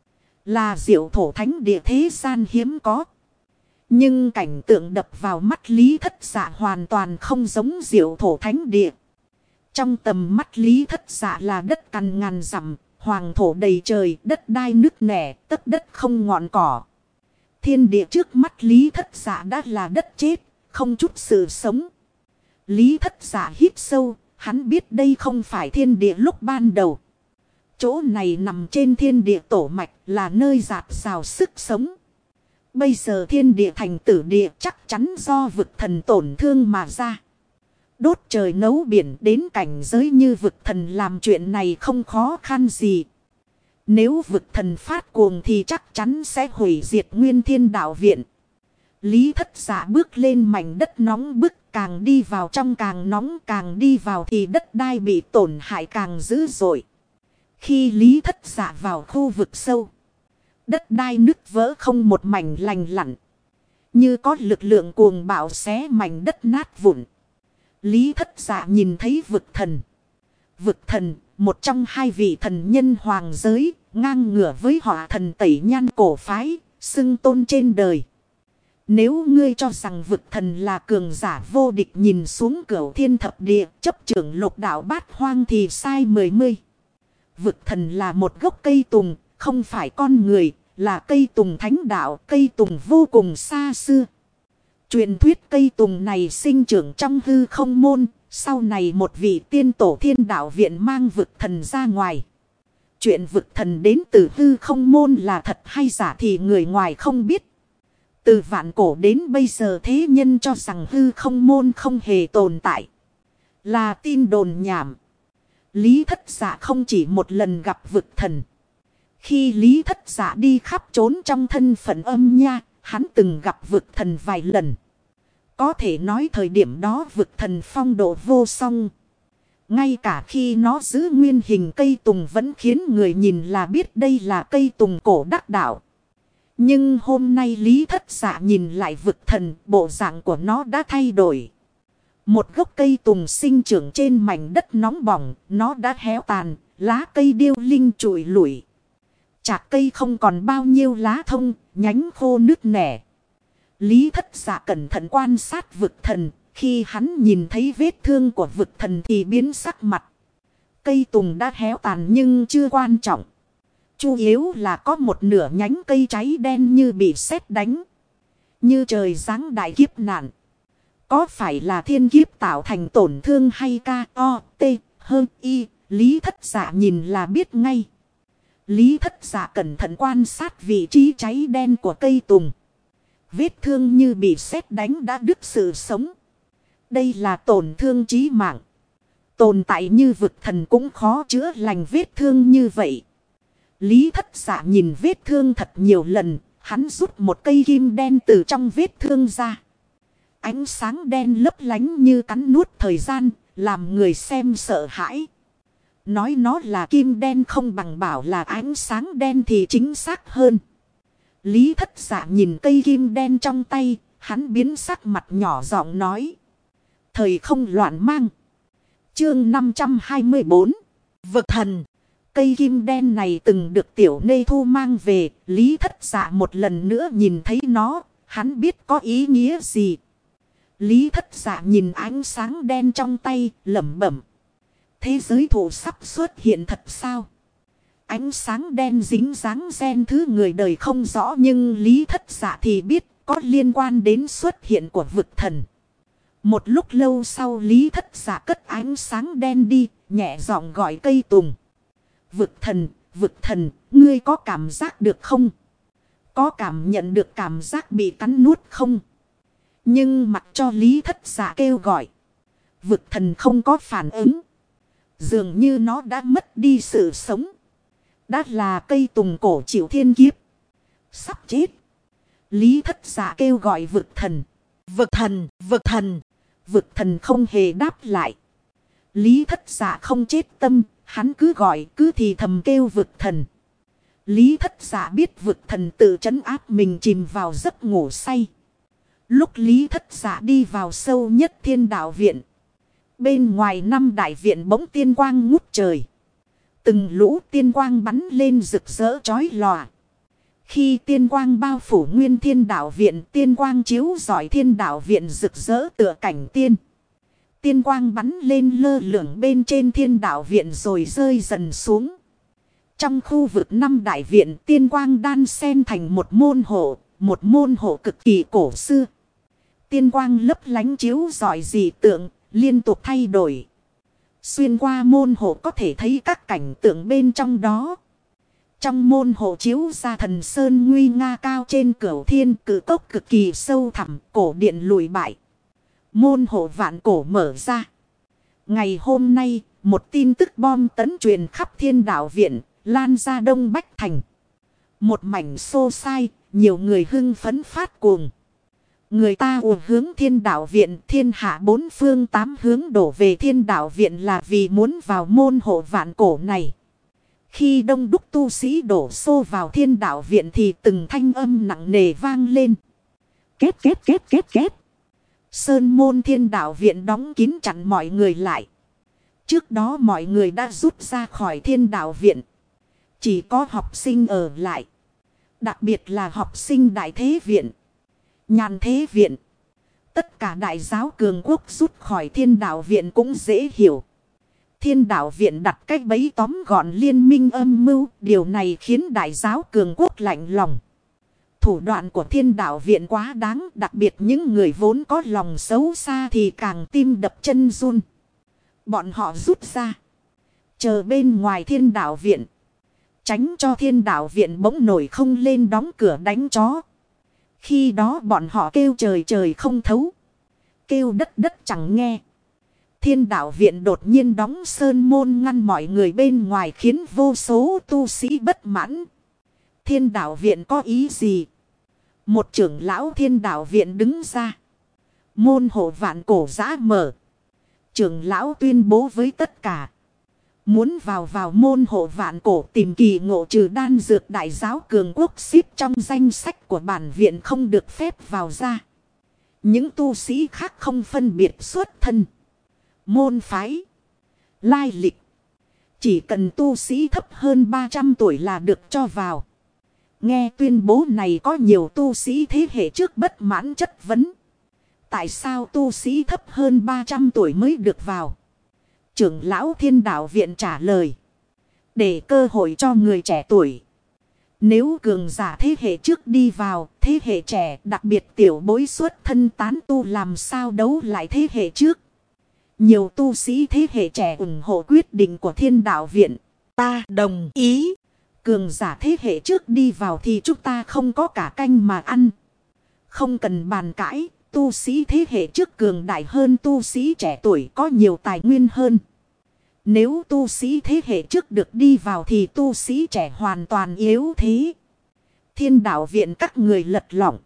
Là diệu thổ thánh địa thế gian hiếm có. Nhưng cảnh tượng đập vào mắt Lý Thất Dạ hoàn toàn không giống diệu thổ thánh địa. Trong tầm mắt Lý Thất Dạ là đất cằn ngàn dặm, hoàng thổ đầy trời, đất đai nứt nẻ, tất đất không ngọn cỏ. Thiên địa trước mắt Lý Thất Dạ đã là đất chết, không chút sự sống. Lý Thất Dạ hít sâu, hắn biết đây không phải thiên địa lúc ban đầu. Chỗ này nằm trên thiên địa tổ mạch là nơi dạt dào sức sống. Bây giờ thiên địa thành tử địa chắc chắn do vực thần tổn thương mà ra. Đốt trời nấu biển đến cảnh giới như vực thần làm chuyện này không khó khăn gì. Nếu vực thần phát cuồng thì chắc chắn sẽ hủy diệt nguyên thiên đạo viện. Lý Thất Dạ bước lên mảnh đất nóng bức, càng đi vào trong càng nóng, càng đi vào thì đất đai bị tổn hại càng dữ dội. Khi Lý Thất Dạ vào khu vực sâu, đất đai nứt vỡ không một mảnh lành lặn. Như có lực lượng cuồng bạo xé mảnh đất nát vụn. Lý Thất Dạ nhìn thấy vực thần. Vực thần, một trong hai vị thần nhân hoàng giới, ngang ngửa với họ thần tẩy nhan cổ phái, xưng tôn trên đời. Nếu ngươi cho rằng vực thần là cường giả vô địch nhìn xuống cửu thiên thập địa, chấp trưởng lục đạo bát hoang thì sai mười mươi. Vực thần là một gốc cây tùng, không phải con người, là cây tùng thánh đạo, cây tùng vô cùng xa xưa. Truyền thuyết cây tùng này sinh trưởng trong hư không môn, sau này một vị tiên tổ thiên đạo viện mang vực thần ra ngoài. Chuyện vực thần đến từ hư không môn là thật hay giả thì người ngoài không biết. Từ vạn cổ đến bây giờ thế nhân cho rằng hư không môn không hề tồn tại. Là tin đồn nhảm. Lý Thất Dạ không chỉ một lần gặp vực thần. Khi Lý Thất Dạ đi khắp trốn trong thân phận âm nha, hắn từng gặp vực thần vài lần. Có thể nói thời điểm đó vực thần phong độ vô song. Ngay cả khi nó giữ nguyên hình cây tùng vẫn khiến người nhìn là biết đây là cây tùng cổ đắc đạo. Nhưng hôm nay Lý Thất Dạ nhìn lại vực thần, bộ dạng của nó đã thay đổi. Một gốc cây tùng sinh trưởng trên mảnh đất nóng bỏng, nó đã héo tàn, lá cây điêu linh trụi lủi. Chạc cây không còn bao nhiêu lá thông, nhánh khô nứt nẻ. Lý Thất Dạ cẩn thận quan sát vực thần, khi hắn nhìn thấy vết thương của vực thần thì biến sắc mặt. Cây tùng đã héo tàn nhưng chưa quan trọng. Chủ yếu là có một nửa nhánh cây cháy đen như bị sét đánh. Như trời giáng đại kiếp nạn. Có phải là thiên kiếp tạo thành tổn thương hay K.O.T.H.I. Lý Thất Dạ nhìn là biết ngay. Lý Thất Dạ cẩn thận quan sát vị trí cháy đen của cây tùng. Vết thương như bị sét đánh đã đứt sự sống. Đây là tổn thương chí mạng. Tồn tại như vực thần cũng khó chữa lành vết thương như vậy. Lý Thất Dạ nhìn vết thương thật nhiều lần. Hắn rút một cây kim đen từ trong vết thương ra. Ánh sáng đen lấp lánh như cắn nuốt thời gian, làm người xem sợ hãi. Nói nó là kim đen không bằng bảo là ánh sáng đen thì chính xác hơn. Lý Thất Dạ nhìn cây kim đen trong tay, hắn biến sắc mặt nhỏ giọng nói. Thời không loạn mang. Chương 524. Vực thần. Cây kim đen này từng được Tiểu Nê Thu mang về, Lý Thất Dạ một lần nữa nhìn thấy nó, hắn biết có ý nghĩa gì. Lý Thất Dạ nhìn ánh sáng đen trong tay, lẩm bẩm. Thế giới thụ sắp xuất hiện thật sao? Ánh sáng đen dính dáng gen thứ người đời không rõ nhưng Lý Thất Dạ thì biết có liên quan đến xuất hiện của vực thần. Một lúc lâu sau Lý Thất Dạ cất ánh sáng đen đi, nhẹ giọng gọi cây tùng. Vực thần, ngươi có cảm giác được không? Có cảm nhận được cảm giác bị cắn nuốt không? Nhưng mặc cho Lý Thất Dạ kêu gọi. Vực thần không có phản ứng. Dường như nó đã mất đi sự sống. Đã là cây tùng cổ chịu thiên kiếp. Sắp chết. Lý Thất Dạ kêu gọi vực thần. Vực thần, vực thần. Vực thần không hề đáp lại. Lý Thất Dạ không chết tâm. Hắn cứ gọi cứ thì thầm kêu vực thần. Lý Thất Dạ biết vực thần tự trấn áp mình chìm vào giấc ngủ say. Lúc Lý Thất Dạ đi vào sâu nhất Thiên Đạo Viện. Bên ngoài 5 đại viện bỗng tiên quang ngút trời. Từng lũ tiên quang bắn lên rực rỡ chói lòa. Khi tiên quang bao phủ nguyên Thiên Đạo Viện, tiên quang chiếu rọi Thiên Đạo Viện rực rỡ tựa cảnh tiên. Tiên quang bắn lên lơ lửng bên trên Thiên Đạo Viện rồi rơi dần xuống. Trong khu vực 5 đại viện, tiên quang đan xen thành một môn hộ cực kỳ cổ xưa. Tiên quang lấp lánh chiếu rọi dị tượng, liên tục thay đổi. Xuyên qua môn hộ có thể thấy các cảnh tượng bên trong đó. Trong môn hộ chiếu ra thần sơn nguy nga cao trên cửu thiên, cử cốc cực kỳ sâu thẳm, cổ điện lùi bại. Môn hộ vạn cổ mở ra. Ngày hôm nay, một tin tức bom tấn truyền khắp Thiên Đạo Viện, lan ra Đông Bách Thành. Một mảnh xô sai, nhiều người hưng phấn phát cuồng. Người ta ùa hướng Thiên Đạo Viện, thiên hạ 4 phương 8 hướng đổ về Thiên Đạo Viện là vì muốn vào môn hộ vạn cổ này. Khi đông đúc tu sĩ đổ xô vào Thiên Đạo Viện thì từng thanh âm nặng nề vang lên. Két két két két két. Sơn môn Thiên Đạo Viện đóng kín chặn mọi người lại. Trước đó mọi người đã rút ra khỏi Thiên Đạo Viện. Chỉ có học sinh ở lại. Đặc biệt là học sinh Đại Thế Viện, Nhàn Thế Viện. Tất cả đại giáo cường quốc rút khỏi Thiên Đạo Viện cũng dễ hiểu. Thiên Đạo Viện đặt cách bẫy tóm gọn liên minh âm mưu. Điều này khiến đại giáo cường quốc lạnh lòng. Thủ đoạn của Thiên Đạo Viện quá đáng. Đặc biệt những người vốn có lòng xấu xa thì càng tim đập chân run. Bọn họ rút ra. Chờ bên ngoài Thiên Đạo Viện. Tránh cho Thiên Đạo Viện bỗng nổi không lên đóng cửa đánh chó. Khi đó bọn họ kêu trời trời không thấu. Kêu đất đất chẳng nghe. Thiên Đạo Viện đột nhiên đóng sơn môn ngăn mọi người bên ngoài khiến vô số tu sĩ bất mãn. Thiên Đạo Viện có ý gì? Một trưởng lão Thiên Đạo Viện đứng ra. Môn hộ vạn cổ giã mở. Trưởng lão tuyên bố với tất cả. Muốn vào môn hộ vạn cổ tìm kỳ ngộ trừ đan dược đại giáo cường quốc xếp trong danh sách của bản viện không được phép vào ra. Những tu sĩ khác không phân biệt xuất thân, môn phái, lai lịch. Chỉ cần tu sĩ thấp hơn 300 tuổi là được cho vào. Nghe tuyên bố này có nhiều tu sĩ thế hệ trước bất mãn chất vấn. Tại sao tu sĩ thấp hơn 300 tuổi mới được vào? Trưởng lão Thiên Đạo Viện trả lời. Để cơ hội cho người trẻ tuổi. Nếu cường giả thế hệ trước đi vào, thế hệ trẻ đặc biệt tiểu bối xuất thân tán tu làm sao đấu lại thế hệ trước. Nhiều tu sĩ thế hệ trẻ ủng hộ quyết định của Thiên Đạo Viện. Ta đồng ý. Cường giả thế hệ trước đi vào thì chúng ta không có cả canh mà ăn. Không cần bàn cãi, tu sĩ thế hệ trước cường đại hơn tu sĩ trẻ tuổi có nhiều tài nguyên hơn. Nếu tu sĩ thế hệ trước được đi vào thì tu sĩ trẻ hoàn toàn yếu thế. Thiên Đạo Viện các người lật lọng.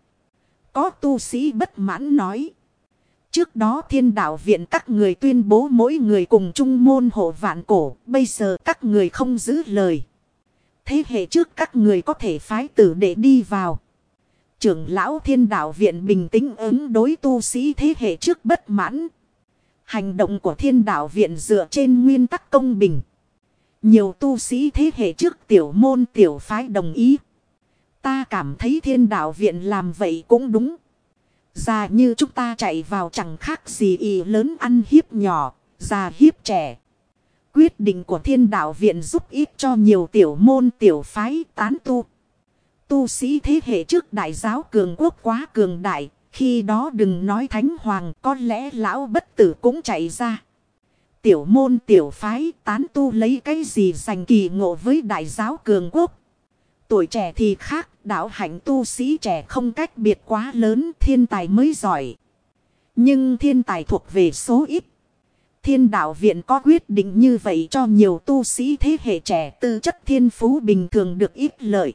Có tu sĩ bất mãn nói. Trước đó Thiên Đạo Viện các người tuyên bố mỗi người cùng chung môn hộ vạn cổ. Bây giờ các người không giữ lời. Thế hệ trước các người có thể phái tử để đi vào. Trưởng lão Thiên Đạo Viện bình tĩnh ứng đối tu sĩ thế hệ trước bất mãn. Hành động của Thiên Đạo Viện dựa trên nguyên tắc công bình. Nhiều tu sĩ thế hệ trước tiểu môn tiểu phái đồng ý. Ta cảm thấy Thiên Đạo Viện làm vậy cũng đúng. Già như chúng ta chạy vào chẳng khác gì y lớn ăn hiếp nhỏ, già hiếp trẻ. Quyết định của Thiên Đạo Viện giúp ích cho nhiều tiểu môn tiểu phái tán tu. Tu sĩ thế hệ trước đại giáo cường quốc quá cường đại. Khi đó đừng nói thánh hoàng, có lẽ lão bất tử cũng chạy ra. Tiểu môn tiểu phái tán tu lấy cái gì giành kỳ ngộ với đại giáo cường quốc. Tuổi trẻ thì khác, đạo hạnh tu sĩ trẻ không cách biệt quá lớn, thiên tài mới giỏi. Nhưng thiên tài thuộc về số ít. Thiên Đạo Viện có quyết định như vậy cho nhiều tu sĩ thế hệ trẻ tư chất thiên phú bình thường được ít lợi.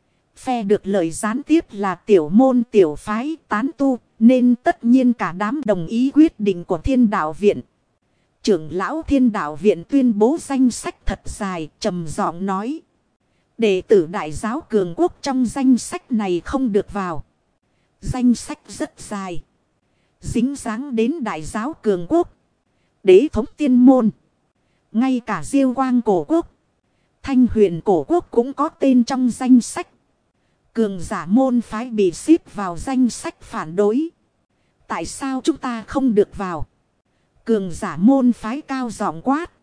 Phe được lợi gián tiếp là tiểu môn tiểu phái tán tu, nên tất nhiên cả đám đồng ý quyết định của Thiên Đạo Viện. Trưởng lão Thiên Đạo Viện tuyên bố danh sách thật dài, trầm giọng nói. Đệ tử đại giáo cường quốc trong danh sách này không được vào. Danh sách rất dài. Dính dáng đến đại giáo cường quốc, Đế thống tiên môn, ngay cả Diêu Quang cổ quốc, Thanh Huyền cổ quốc cũng có tên trong danh sách. Cường giả môn phái bị xếp vào danh sách phản đối. Tại sao chúng ta không được vào? Cường giả môn phái cao giọng quát.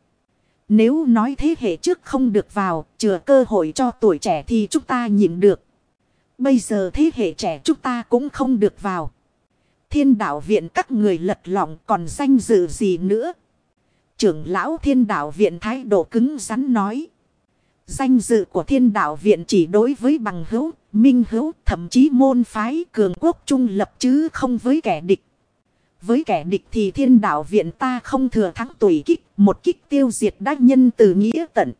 Nếu nói thế hệ trước không được vào, chừa cơ hội cho tuổi trẻ thì chúng ta nhịn được. Bây giờ thế hệ trẻ chúng ta cũng không được vào. Thiên Đạo Viện các người lật lọng còn danh dự gì nữa? Trưởng lão Thiên Đạo Viện thái độ cứng rắn nói. Danh dự của Thiên Đạo Viện chỉ đối với bằng hữu, minh hữu, thậm chí môn phái cường quốc trung lập chứ không với kẻ địch. Với kẻ địch thì Thiên Đạo Viện ta không thừa thắng tùy kích, một kích tiêu diệt đã nhân từ nghĩa tận.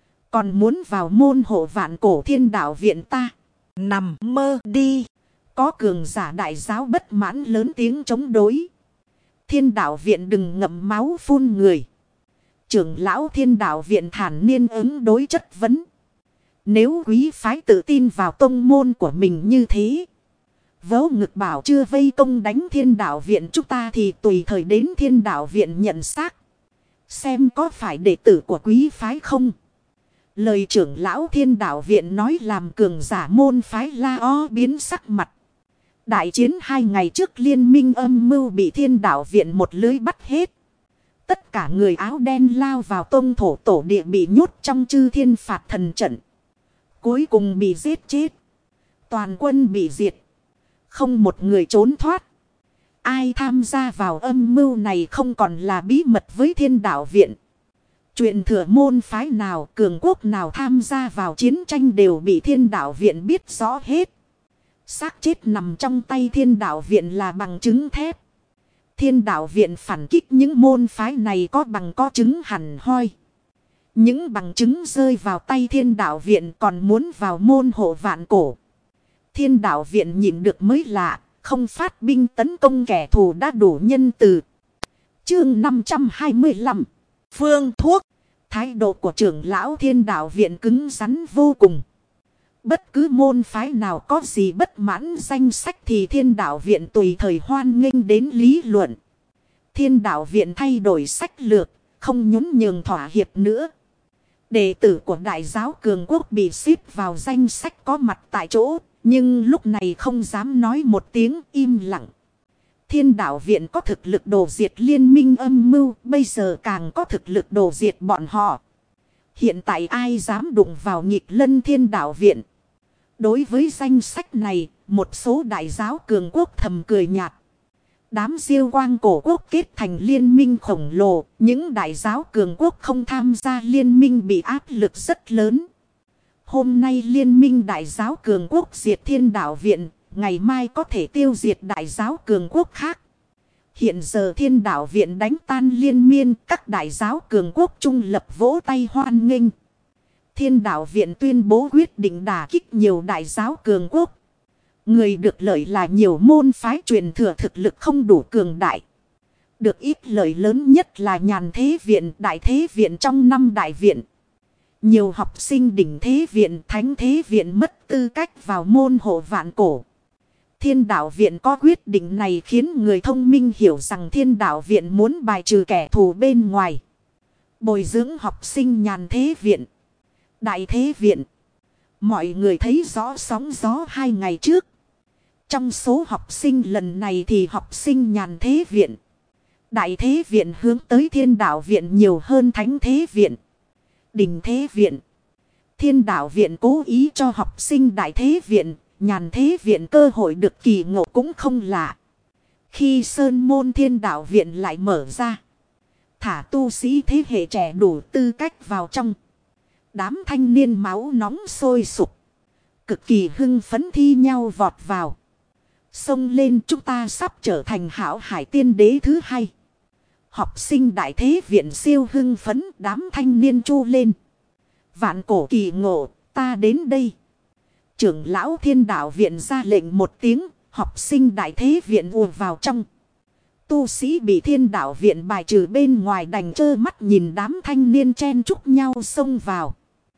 Còn muốn vào môn hộ vạn cổ Thiên Đạo Viện ta, nằm mơ đi. Có cường giả đại giáo bất mãn lớn tiếng chống đối. Thiên Đạo Viện đừng ngậm máu phun người. Trưởng lão Thiên Đạo Viện thản nhiên ứng đối chất vấn. Nếu quý phái tự tin vào tông môn của mình như thế, vớ ngực bảo chưa vây công đánh Thiên Đạo Viện chúng ta thì tùy thời đến Thiên Đạo Viện nhận xác. Xem có phải đệ tử của quý phái không? Lời trưởng lão Thiên Đạo Viện nói làm cường giả môn phái la o biến sắc mặt. Đại chiến 2 ngày trước liên minh âm mưu bị Thiên Đạo Viện một lưới bắt hết. Tất cả người áo đen lao vào tông thổ tổ địa bị nhốt trong chư thiên phạt thần trận. Cuối cùng bị giết chết. Toàn quân bị diệt. Không một người trốn thoát. Ai tham gia vào âm mưu này không còn là bí mật với Thiên Đạo Viện. Chuyện thừa môn phái nào cường quốc nào tham gia vào chiến tranh đều bị Thiên Đạo Viện biết rõ hết. Xác chết nằm trong tay Thiên Đạo Viện là bằng chứng thép. Thiên Đạo Viện phản kích những môn phái này có bằng có chứng hẳn hoi. Những bằng chứng rơi vào tay Thiên Đạo Viện còn muốn vào môn hộ vạn cổ. Thiên Đạo Viện nhìn được mới lạ, không phát binh tấn công kẻ thù đã đủ nhân từ. Chương 525. Phương thuốc. Thái độ của trưởng lão Thiên Đạo Viện cứng rắn vô cùng. Bất cứ môn phái nào có gì bất mãn danh sách thì Thiên Đạo Viện tùy thời hoan nghênh đến lý luận. Thiên Đạo Viện thay đổi sách lược, không nhún nhường thỏa hiệp nữa. Đệ tử của Đại giáo Cường Quốc bị xếp vào danh sách có mặt tại chỗ, nhưng lúc này không dám nói một tiếng, im lặng. Thiên Đạo Viện có thực lực đồ diệt liên minh âm mưu, bây giờ càng có thực lực đồ diệt bọn họ. Hiện tại ai dám đụng vào nghịch lân Thiên Đạo Viện? Đối với danh sách này, một số đại giáo cường quốc thầm cười nhạt. Đám Diêu Quang cổ quốc kết thành liên minh khổng lồ, những đại giáo cường quốc không tham gia liên minh bị áp lực rất lớn. Hôm nay liên minh đại giáo cường quốc diệt Thiên Đạo Viện, ngày mai có thể tiêu diệt đại giáo cường quốc khác. Hiện giờ Thiên Đạo Viện đánh tan liên miên, các đại giáo cường quốc trung lập vỗ tay hoan nghênh. Thiên Đạo Viện tuyên bố quyết định đả kích nhiều đại giáo cường quốc. Người được lợi là nhiều môn phái truyền thừa thực lực không đủ cường đại. Được ít lợi lớn nhất là Nhàn Thế Viện, Đại Thế Viện trong 5 đại viện. Nhiều học sinh đỉnh Thế Viện, Thánh Thế Viện mất tư cách vào môn hộ vạn cổ. Thiên Đạo Viện có quyết định này khiến người thông minh hiểu rằng Thiên Đạo Viện muốn bài trừ kẻ thù bên ngoài. Bồi dưỡng học sinh Nhàn Thế Viện, Đại Thế Viện. Mọi người thấy rõ sóng gió 2 ngày trước. Trong số học sinh lần này thì học sinh Nhàn Thế Viện, Đại Thế Viện hướng tới Thiên Đạo Viện nhiều hơn Thánh Thế Viện, Đỉnh Thế Viện. Thiên Đạo Viện cố ý cho học sinh Đại Thế Viện, Nhàn Thế Viện cơ hội được kỳ ngộ cũng không lạ. Khi Sơn Môn Thiên Đạo Viện lại mở ra, thả tu sĩ thế hệ trẻ đủ tư cách vào trong. Đám thanh niên máu nóng sôi sục, cực kỳ hưng phấn thi nhau vọt vào. Xông lên, chúng ta sắp trở thành hảo hải tiên đế thứ 2. Học sinh Đại Thế Viện siêu hưng phấn, đám thanh niên chu lên. Vạn cổ kỳ ngộ, ta đến đây. Trưởng lão Thiên Đạo Viện ra lệnh một tiếng, học sinh Đại Thế Viện ùa vào trong. Tu sĩ bị Thiên Đạo Viện bài trừ bên ngoài đành trơ mắt nhìn đám thanh niên chen chúc nhau xông vào.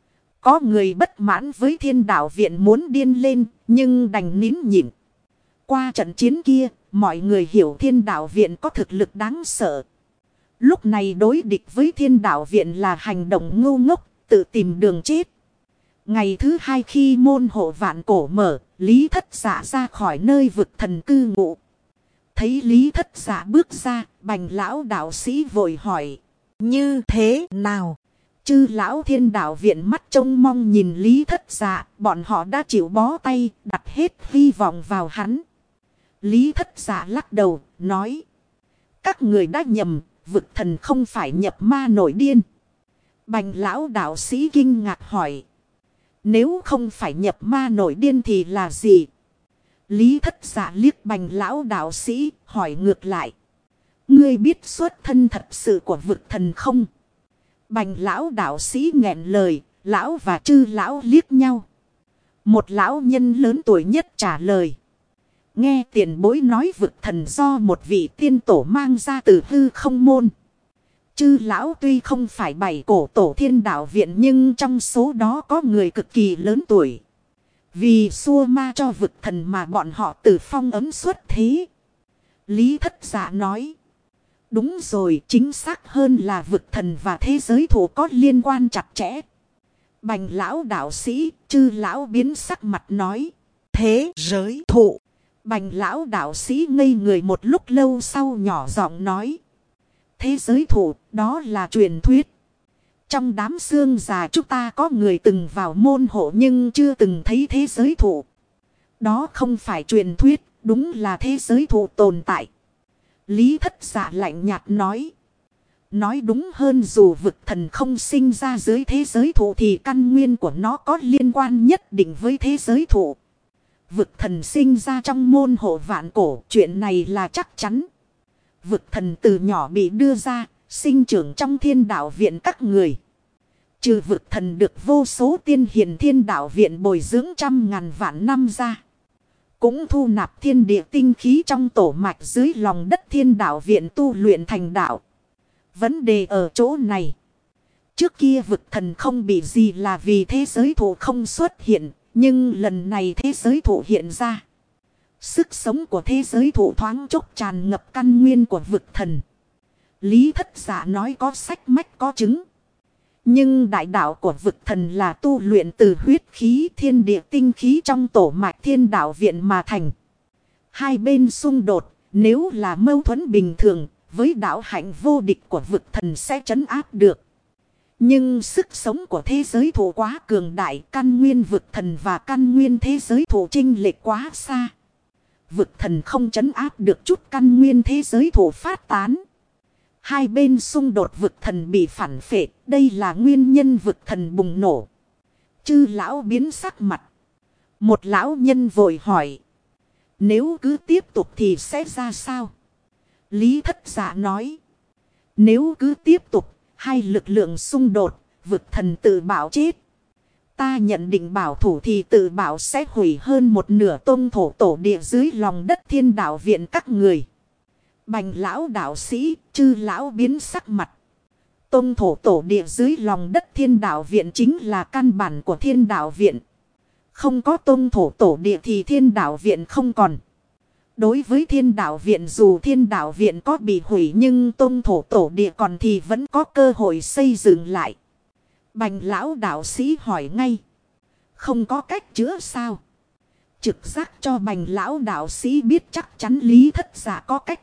Có người bất mãn với Thiên Đạo Viện muốn điên lên, nhưng đành nín nhịn. Qua trận chiến kia, mọi người hiểu Thiên Đạo Viện có thực lực đáng sợ. Lúc này đối địch với Thiên Đạo Viện là hành động ngu ngốc, tự tìm đường chết. Ngày thứ 2 khi môn hộ vạn cổ mở, Lý Thất Dạ ra khỏi nơi vực thần cư ngụ. Thấy Lý Thất Dạ bước ra, Bành lão đạo sĩ vội hỏi: như thế nào? Chư lão Thiên Đạo Viện mắt trông mong nhìn Lý Thất Dạ, bọn họ đã chịu bó tay, đặt hết hy vọng vào hắn. Lý Thất Dạ lắc đầu, nói: các người đã nhầm, vực thần không phải nhập ma nổi điên. Bành lão đạo sĩ kinh ngạc hỏi: nếu không phải nhập ma nổi điên thì là gì? Lý Thất Dạ liếc Bành lão đạo sĩ, hỏi ngược lại: ngươi biết xuất thân thật sự của vực thần không? Bành lão đạo sĩ nghẹn lời, lão và chư lão liếc nhau. Một lão nhân lớn tuổi nhất trả lời: nghe tiền bối nói vực thần do một vị tiên tổ mang ra từ hư không môn. Chư lão tuy không phải 7 cổ tổ Thiên Đạo Viện, nhưng trong số đó có người cực kỳ lớn tuổi. Vì xua ma cho vực thần mà bọn họ từ phong ấm xuất thế. Lý Thất Dạ nói: đúng rồi, chính xác hơn là vực thần và thế giới thù có liên quan chặt chẽ. Bành lão đạo sĩ, chư lão biến sắc mặt nói: thế giới thù. Bành lão đạo sĩ ngây người một lúc lâu sau nhỏ giọng nói: thế giới thù, đó là truyền thuyết. Trong đám xương già chúng ta có người từng vào môn hộ nhưng chưa từng thấy thế giới thù. Đó không phải truyền thuyết, đúng là thế giới thù tồn tại. Lý Thất Dạ lạnh nhạt nói: nói đúng hơn, dù vực thần không sinh ra dưới thế giới thù thì căn nguyên của nó có liên quan nhất định với thế giới thù. Vực thần sinh ra trong môn hộ vạn cổ, chuyện này là chắc chắn. Vực thần từ nhỏ bị đưa ra, sinh trưởng trong Thiên Đạo Viện các người. Trừ vực thần được vô số tiên hiền Thiên Đạo Viện bồi dưỡng trăm ngàn vạn năm ra, cũng thu nạp thiên địa tinh khí trong tổ mạch dưới lòng đất thiên đạo viện tu luyện thành đạo. Vấn đề ở chỗ này. Trước kia vực thần không bị gì là vì thế giới thụ không xuất hiện, nhưng lần này thế giới thụ hiện ra. Sức sống của thế giới thụ thoáng chốc tràn ngập căn nguyên của vực thần. Lý Thất Dạ nói có sách mách có chứng. Nhưng đại đạo của vực thần là tu luyện từ huyết khí thiên địa tinh khí trong tổ mạch thiên đạo viện mà thành. Hai bên xung đột, nếu là mâu thuẫn bình thường, với đạo hạnh vô địch của vực thần sẽ trấn áp được. Nhưng sức sống của thế giới thụ quá cường đại, căn nguyên vực thần và căn nguyên thế giới thụ chênh lệch quá xa. Vực thần không trấn áp được chút căn nguyên thế giới thụ phát tán. Hai bên xung đột vực thần bị phản phệ, đây là nguyên nhân vực thần bùng nổ. Chư lão biến sắc mặt. Một lão nhân vội hỏi. Nếu cứ tiếp tục thì sẽ ra sao? Lý Thất Dạ nói. Nếu cứ tiếp tục, hai lực lượng xung đột, vực thần tự bảo chết. Ta nhận định bảo thủ thì tự bảo sẽ hủy hơn một nửa tông thổ tổ địa dưới lòng đất thiên đạo viện các người. Bành lão đạo sĩ, chư lão biến sắc mặt. Tông thổ tổ địa dưới lòng đất thiên đạo viện chính là căn bản của thiên đạo viện. Không có tông thổ tổ địa thì thiên đạo viện không còn. Đối với thiên đạo viện dù thiên đạo viện có bị hủy nhưng tông thổ tổ địa còn thì vẫn có cơ hội xây dựng lại. Bành lão đạo sĩ hỏi ngay. Không có cách chữa sao? Trực giác cho bành lão đạo sĩ biết chắc chắn Lý Thất Dạ có cách.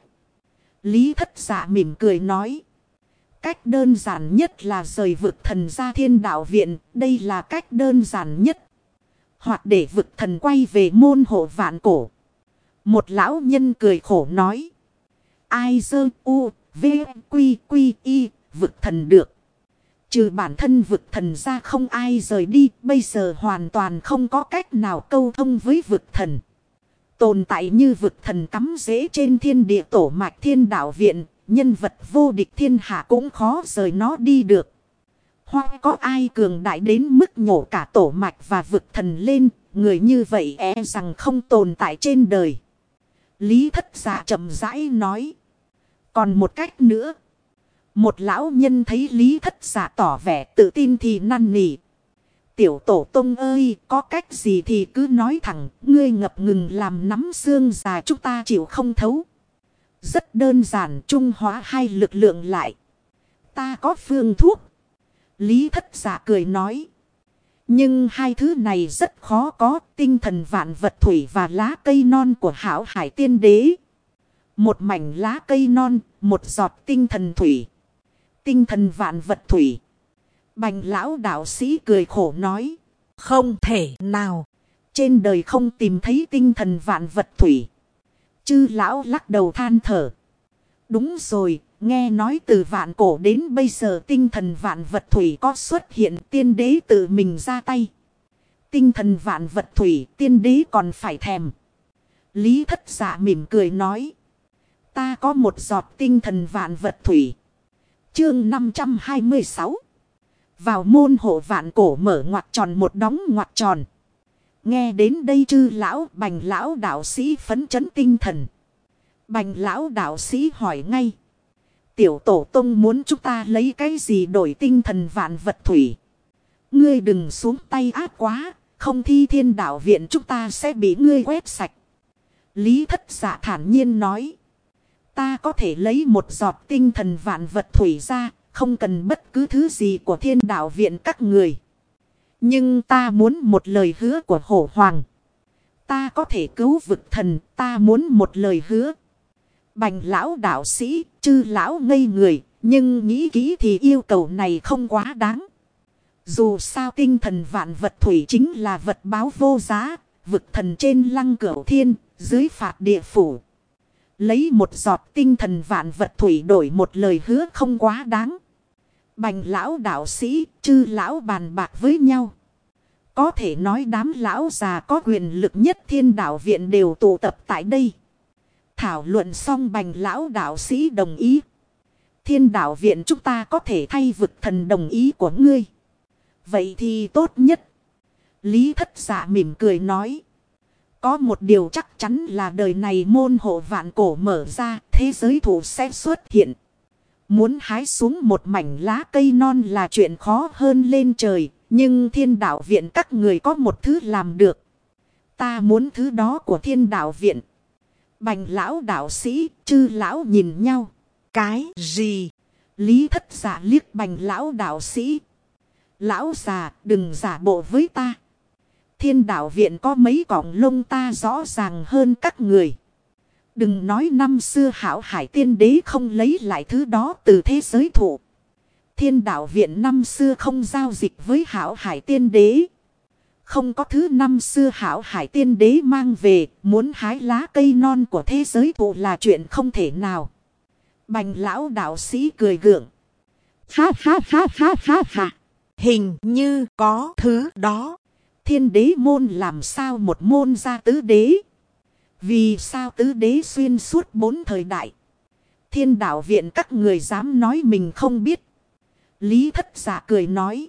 Lý Thất Dạ mỉm cười nói. Cách đơn giản nhất là rời vực thần ra thiên đạo viện. Đây là cách đơn giản nhất. Hoặc để vực thần quay về môn hộ vạn cổ. Một lão nhân cười khổ nói. Ai dơ u, v, quy, quy, y, vực thần được. Trừ bản thân vực thần ra không ai rời đi. Bây giờ hoàn toàn không có cách nào câu thông với vực thần. Tồn tại như vực thần cắm rễ trên thiên địa tổ mạch thiên đạo viện. Nhân vật vô địch thiên hạ cũng khó rời nó đi được. Hoặc có ai cường đại đến mức nhổ cả tổ mạch và vực thần lên. Người như vậy e rằng không tồn tại trên đời. Lý Thất Dạ chậm rãi nói. Còn một cách nữa. Một lão nhân thấy Lý Thất Dạ tỏ vẻ tự tin thì năn nỉ. Tiểu tổ tông ơi, có cách gì thì cứ nói thẳng. Ngươi ngập ngừng làm nắm xương già chúng ta chịu không thấu. Rất đơn giản, trung hóa hai lực lượng lại. Ta có phương thuốc. Lý Thất Dạ cười nói. Nhưng hai thứ này rất khó có. Tinh thần vạn vật thủy và lá cây non của hảo hải tiên đế. Một mảnh lá cây non, một giọt tinh thần thủy. Tinh thần vạn vật thủy. Bành lão đạo sĩ cười khổ nói. Không thể nào. Trên đời không tìm thấy tinh thần vạn vật thủy. Chư lão lắc đầu than thở. Đúng rồi, nghe nói từ vạn cổ đến bây giờ tinh thần vạn vật thủy có xuất hiện, tiên đế tự mình ra tay. Tinh thần vạn vật thủy, tiên đế còn phải thèm. Lý Thất Dạ mỉm cười nói. Ta có một giọt tinh thần vạn vật thủy. Chương 526. Vào môn hộ vạn cổ mở ngoặc tròn một đóng ngoặc tròn. Nghe đến đây chư lão bành lão đạo sĩ phấn chấn tinh thần. Bành lão đạo sĩ hỏi ngay. Tiểu tổ tông muốn chúng ta lấy cái gì đổi tinh thần vạn vật thủy? Ngươi đừng xuống tay ác quá. Không thi thiên đạo viện chúng ta sẽ bị ngươi quét sạch. Lý Thất Dạ thản nhiên nói. Ta có thể lấy một giọt tinh thần vạn vật thủy ra. Không cần bất cứ thứ gì của thiên đạo viện các người. Nhưng ta muốn một lời hứa của hổ hoàng. Ta có thể cứu vực thần. Ta muốn một lời hứa. Bành lão đạo sĩ, chư lão ngây người. Nhưng nghĩ kỹ thì yêu cầu này không quá đáng. Dù sao tinh thần vạn vật thủy chính là vật báo vô giá. Vực thần trên lăng cửu thiên, dưới phạt địa phủ. Lấy một giọt tinh thần vạn vật thủy đổi một lời hứa không quá đáng. Bành lão đạo sĩ, chư lão bàn bạc với nhau. Có thể nói đám lão già có quyền lực nhất thiên đạo viện đều tụ tập tại đây. Thảo luận xong bành lão đạo sĩ đồng ý. Thiên đạo viện chúng ta có thể thay vực thần đồng ý của ngươi. Vậy thì tốt nhất. Lý Thất Dạ mỉm cười nói. Có một điều chắc chắn là đời này môn hộ vạn cổ mở ra, thế giới thủ sẽ xuất hiện. Muốn hái xuống một mảnh lá cây non là chuyện khó hơn lên trời, nhưng Thiên Đạo Viện các người có một thứ làm được. Ta muốn thứ đó của Thiên Đạo Viện. Bành lão đạo sĩ, Chư lão nhìn nhau. Cái gì? Lý Thất Dạ liếc Bành lão đạo sĩ. Lão già, đừng giả bộ với ta. Thiên Đạo Viện có mấy cọng lông ta rõ ràng hơn các người. Đừng nói năm xưa Hảo Hải Tiên Đế không lấy lại thứ đó từ thế giới thụ. Thiên Đạo Viện năm xưa không giao dịch với Hảo Hải Tiên Đế. Không có thứ năm xưa Hảo Hải Tiên Đế mang về, muốn hái lá cây non của thế giới thụ là chuyện không thể nào. Bành lão đạo sĩ cười gượng. Ha ha ha ha ha ha. Hình như có thứ đó. Thiên đế môn làm sao một môn ra tứ đế? Vì sao tứ đế xuyên suốt 4 thời đại? Thiên Đạo Viện các người dám nói mình không biết. Lý Thất Dạ cười nói.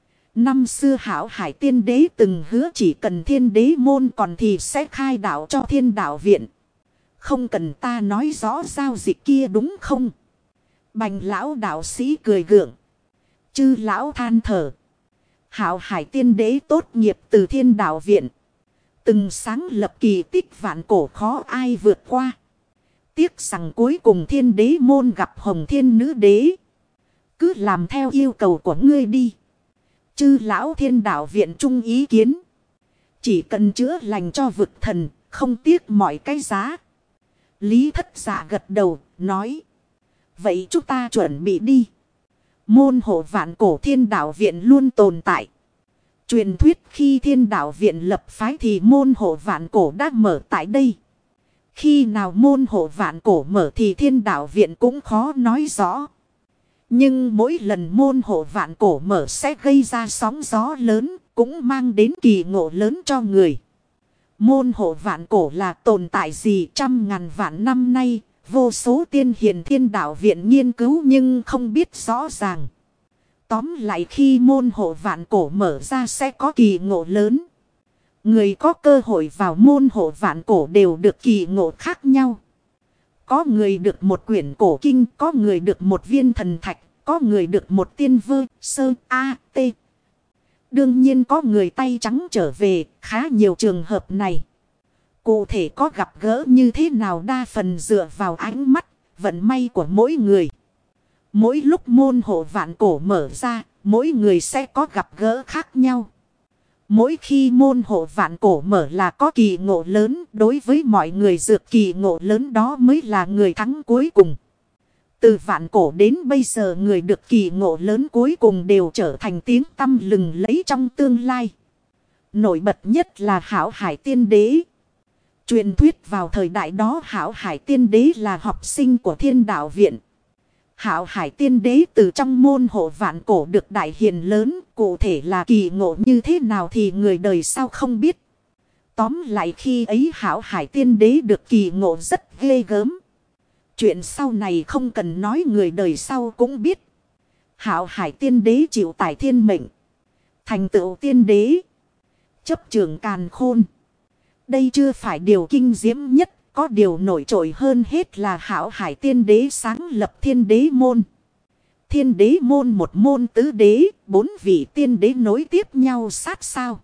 Năm xưa Hảo Hải Tiên Đế từng hứa chỉ cần thiên đế môn còn thì sẽ khai đạo cho Thiên Đạo Viện. Không cần ta nói rõ giao dịch kia đúng không? Bành lão đạo sĩ cười gượng. Chư lão than thở. Hảo Hải Tiên Đế tốt nghiệp từ Thiên Đạo Viện. Từng sáng lập kỳ tích vạn cổ khó ai vượt qua. Tiếc rằng cuối cùng thiên đế môn gặp Hồng Thiên Nữ Đế. Cứ làm theo yêu cầu của ngươi đi. Chư lão Thiên Đạo Viện chung ý kiến. Chỉ cần chữa lành cho vực thần, không tiếc mọi cái giá. Lý Thất Dạ gật đầu, nói. Vậy chúng ta chuẩn bị đi. Môn hộ vạn cổ Thiên Đạo Viện luôn tồn tại. Truyền thuyết khi Thiên Đạo Viện lập phái thì môn hộ vạn cổ đã mở tại đây. Khi nào môn hộ vạn cổ mở thì Thiên Đạo Viện cũng khó nói rõ. Nhưng mỗi lần môn hộ vạn cổ mở sẽ gây ra sóng gió lớn, cũng mang đến kỳ ngộ lớn cho người. Môn hộ vạn cổ là tồn tại gì trăm ngàn vạn năm nay, vô số tiên hiền Thiên Đạo Viện nghiên cứu nhưng không biết rõ ràng. Tóm lại khi môn hộ vạn cổ mở ra sẽ có kỳ ngộ lớn. Người có cơ hội vào môn hộ vạn cổ đều được kỳ ngộ khác nhau. Có người được một quyển cổ kinh, có người được một viên thần thạch, có người được một tiên vơ, sơ, a, t. Đương nhiên có người tay trắng trở về, khá nhiều trường hợp này. Cụ thể có gặp gỡ như thế nào đa phần dựa vào ánh mắt, vận may của mỗi người. Mỗi lúc môn hộ vạn cổ mở ra, mỗi người sẽ có gặp gỡ khác nhau. Mỗi khi môn hộ vạn cổ mở là có kỳ ngộ lớn, đối với mọi người dược kỳ ngộ lớn đó mới là người thắng cuối cùng. Từ vạn cổ đến bây giờ người được kỳ ngộ lớn cuối cùng đều trở thành tiếng tăm lừng lẫy trong tương lai. Nổi bật nhất là Hảo Hải Tiên Đế. Truyền thuyết vào thời đại đó Hảo Hải Tiên Đế là học sinh của Thiên Đạo Viện. Hảo Hải Tiên Đế từ trong môn hộ vạn cổ được đại hiền lớn, cụ thể là kỳ ngộ như thế nào thì người đời sau không biết. Tóm lại khi ấy Hảo Hải Tiên Đế được kỳ ngộ rất ghê gớm. Chuyện sau này không cần nói người đời sau cũng biết. Hảo Hải Tiên Đế chịu tải thiên mệnh. Thành tựu tiên đế. Chấp trường càn khôn. Đây chưa phải điều kinh diễm nhất. Có điều nổi trội hơn hết là Hảo Hải Tiên Đế sáng lập Thiên Đế Môn. Thiên Đế Môn một môn tứ đế, 4 vị tiên đế nối tiếp nhau sát sao.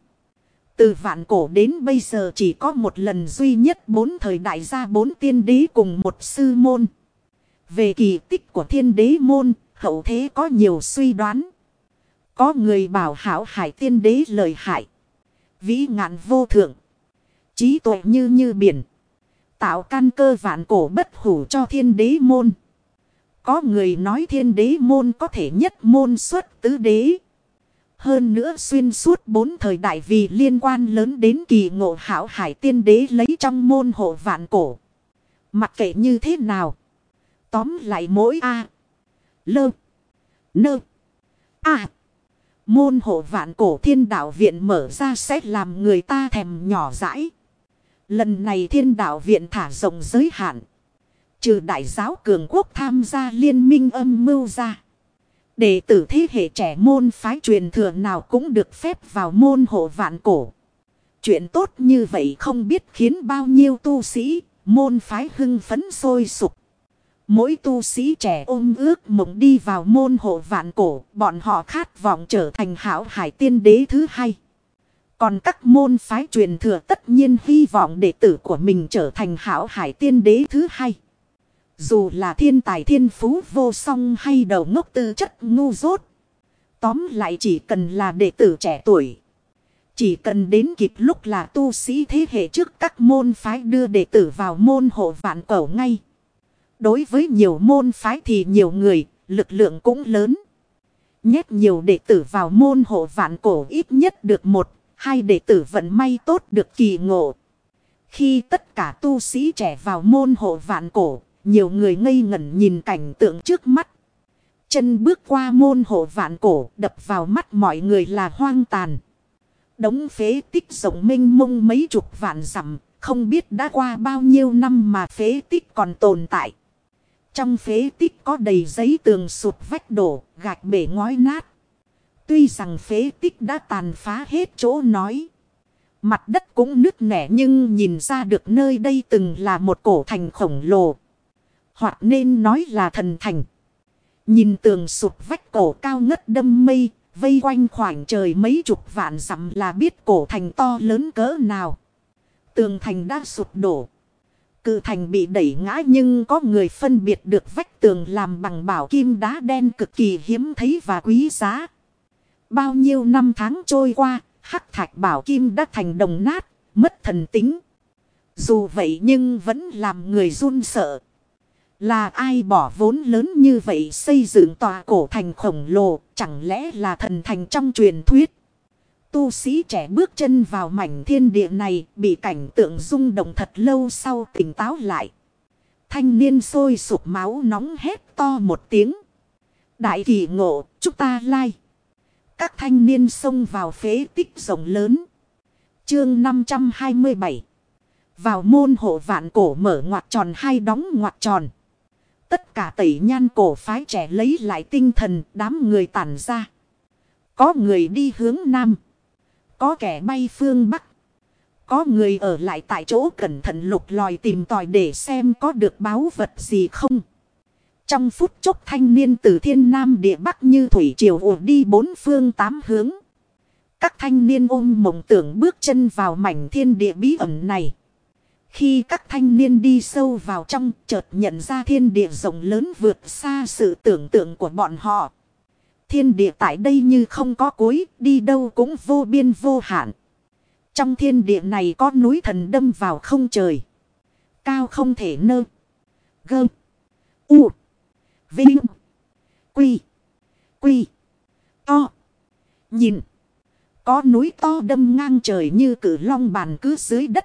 Từ vạn cổ đến bây giờ chỉ có một lần duy nhất 4 thời đại ra 4 tiên đế cùng một sư môn. Về kỳ tích của Thiên Đế Môn, hậu thế có nhiều suy đoán. Có người bảo Hảo Hải Tiên Đế lợi hại, vĩ ngạn vô thượng, trí tuệ như biển. Tạo căn cơ vạn cổ bất hủ cho Thiên Đế Môn. Có người nói Thiên Đế Môn có thể nhất môn xuất tứ đế. Hơn nữa xuyên suốt 4 thời đại vì liên quan lớn đến kỳ ngộ Hảo Hải Tiên Đế lấy trong môn hộ vạn cổ. Mặc kệ như thế nào. Tóm lại mỗi A. Lơ. Nơ. A. Môn hộ vạn cổ Thiên Đạo Viện mở ra sẽ làm người ta thèm nhỏ dãi. Lần này Thiên Đạo Viện thả rộng giới hạn. Trừ đại giáo cường quốc tham gia liên minh âm mưu ra. Đệ tử thế hệ trẻ môn phái truyền thừa nào cũng được phép vào môn hộ vạn cổ. Chuyện tốt như vậy không biết khiến bao nhiêu tu sĩ, môn phái hưng phấn sôi sục. Mỗi tu sĩ trẻ ôm ước mộng đi vào môn hộ vạn cổ, bọn họ khát vọng trở thành hảo hải tiên đế thứ hai. Còn các môn phái truyền thừa tất nhiên hy vọng đệ tử của mình trở thành hảo hải tiên đế thứ hai. Dù là thiên tài thiên phú vô song hay đầu ngốc tư chất ngu dốt. Tóm lại chỉ cần là đệ tử trẻ tuổi. Chỉ cần đến kịp lúc là tu sĩ thế hệ trước các môn phái đưa đệ tử vào môn hộ vạn cổ ngay. Đối với nhiều môn phái thì nhiều người, lực lượng cũng lớn. Nhét nhiều đệ tử vào môn hộ vạn cổ ít nhất được 1-2 đệ tử vận may tốt được kỳ ngộ. Khi tất cả tu sĩ trẻ vào môn hộ vạn cổ, nhiều người ngây ngẩn nhìn cảnh tượng trước mắt. Chân bước qua môn hộ vạn cổ đập vào mắt mọi người là hoang tàn. Đống phế tích rộng mênh mông mấy chục vạn dặm, không biết đã qua bao nhiêu năm mà phế tích còn tồn tại. Trong phế tích có đầy giấy tường sụt vách đổ, gạch bể ngói nát. Tuy rằng phế tích đã tàn phá hết chỗ nói. Mặt đất cũng nứt nẻ nhưng nhìn ra được nơi đây từng là một cổ thành khổng lồ. Hoặc nên nói là thần thành. Nhìn tường sụt vách cổ cao ngất đâm mây, vây quanh khoảng trời mấy chục vạn dặm là biết cổ thành to lớn cỡ nào. Tường thành đã sụp đổ. Cự thành bị đẩy ngã nhưng có người phân biệt được vách tường làm bằng bảo kim đá đen cực kỳ hiếm thấy và quý giá. Bao nhiêu năm tháng trôi qua, hắc thạch bảo kim đã thành đồng nát, mất thần tính. Dù vậy nhưng vẫn làm người run sợ. Là ai bỏ vốn lớn như vậy xây dựng tòa cổ thành khổng lồ, chẳng lẽ là thần thành trong truyền thuyết? Tu sĩ trẻ bước chân vào mảnh thiên địa này, bị cảnh tượng rung động thật lâu sau tỉnh táo lại. Thanh niên sôi sục máu nóng hét to một tiếng. Đại kỳ ngộ, chúng ta lai. Các thanh niên xông vào phế tích rộng lớn. Chương 527. Vào môn hộ vạn cổ mở ngoặc tròn hay đóng ngoặc tròn. Tất cả tẩy nhan cổ phái trẻ lấy lại tinh thần, đám người tản ra. Có người đi hướng nam. Có kẻ bay phương bắc. Có người ở lại tại chỗ cẩn thận lục lòi tìm tòi để xem có được báu vật gì không. Trong phút chốc thanh niên từ thiên nam địa bắc như thủy triều ùa đi bốn phương tám hướng. Các thanh niên ôm mộng tưởng bước chân vào mảnh thiên địa bí ẩn này. Khi các thanh niên đi sâu vào trong, chợt nhận ra thiên địa rộng lớn vượt xa sự tưởng tượng của bọn họ. Thiên địa tại đây như không có cuối, đi đâu cũng vô biên vô hạn. Trong thiên địa này có núi thần đâm vào không trời. Cao không thể nơ. Gơ. U. Vinh. Quy. Quy. To. Nhìn. Có núi to đâm ngang trời như cử long bàn cứ dưới đất.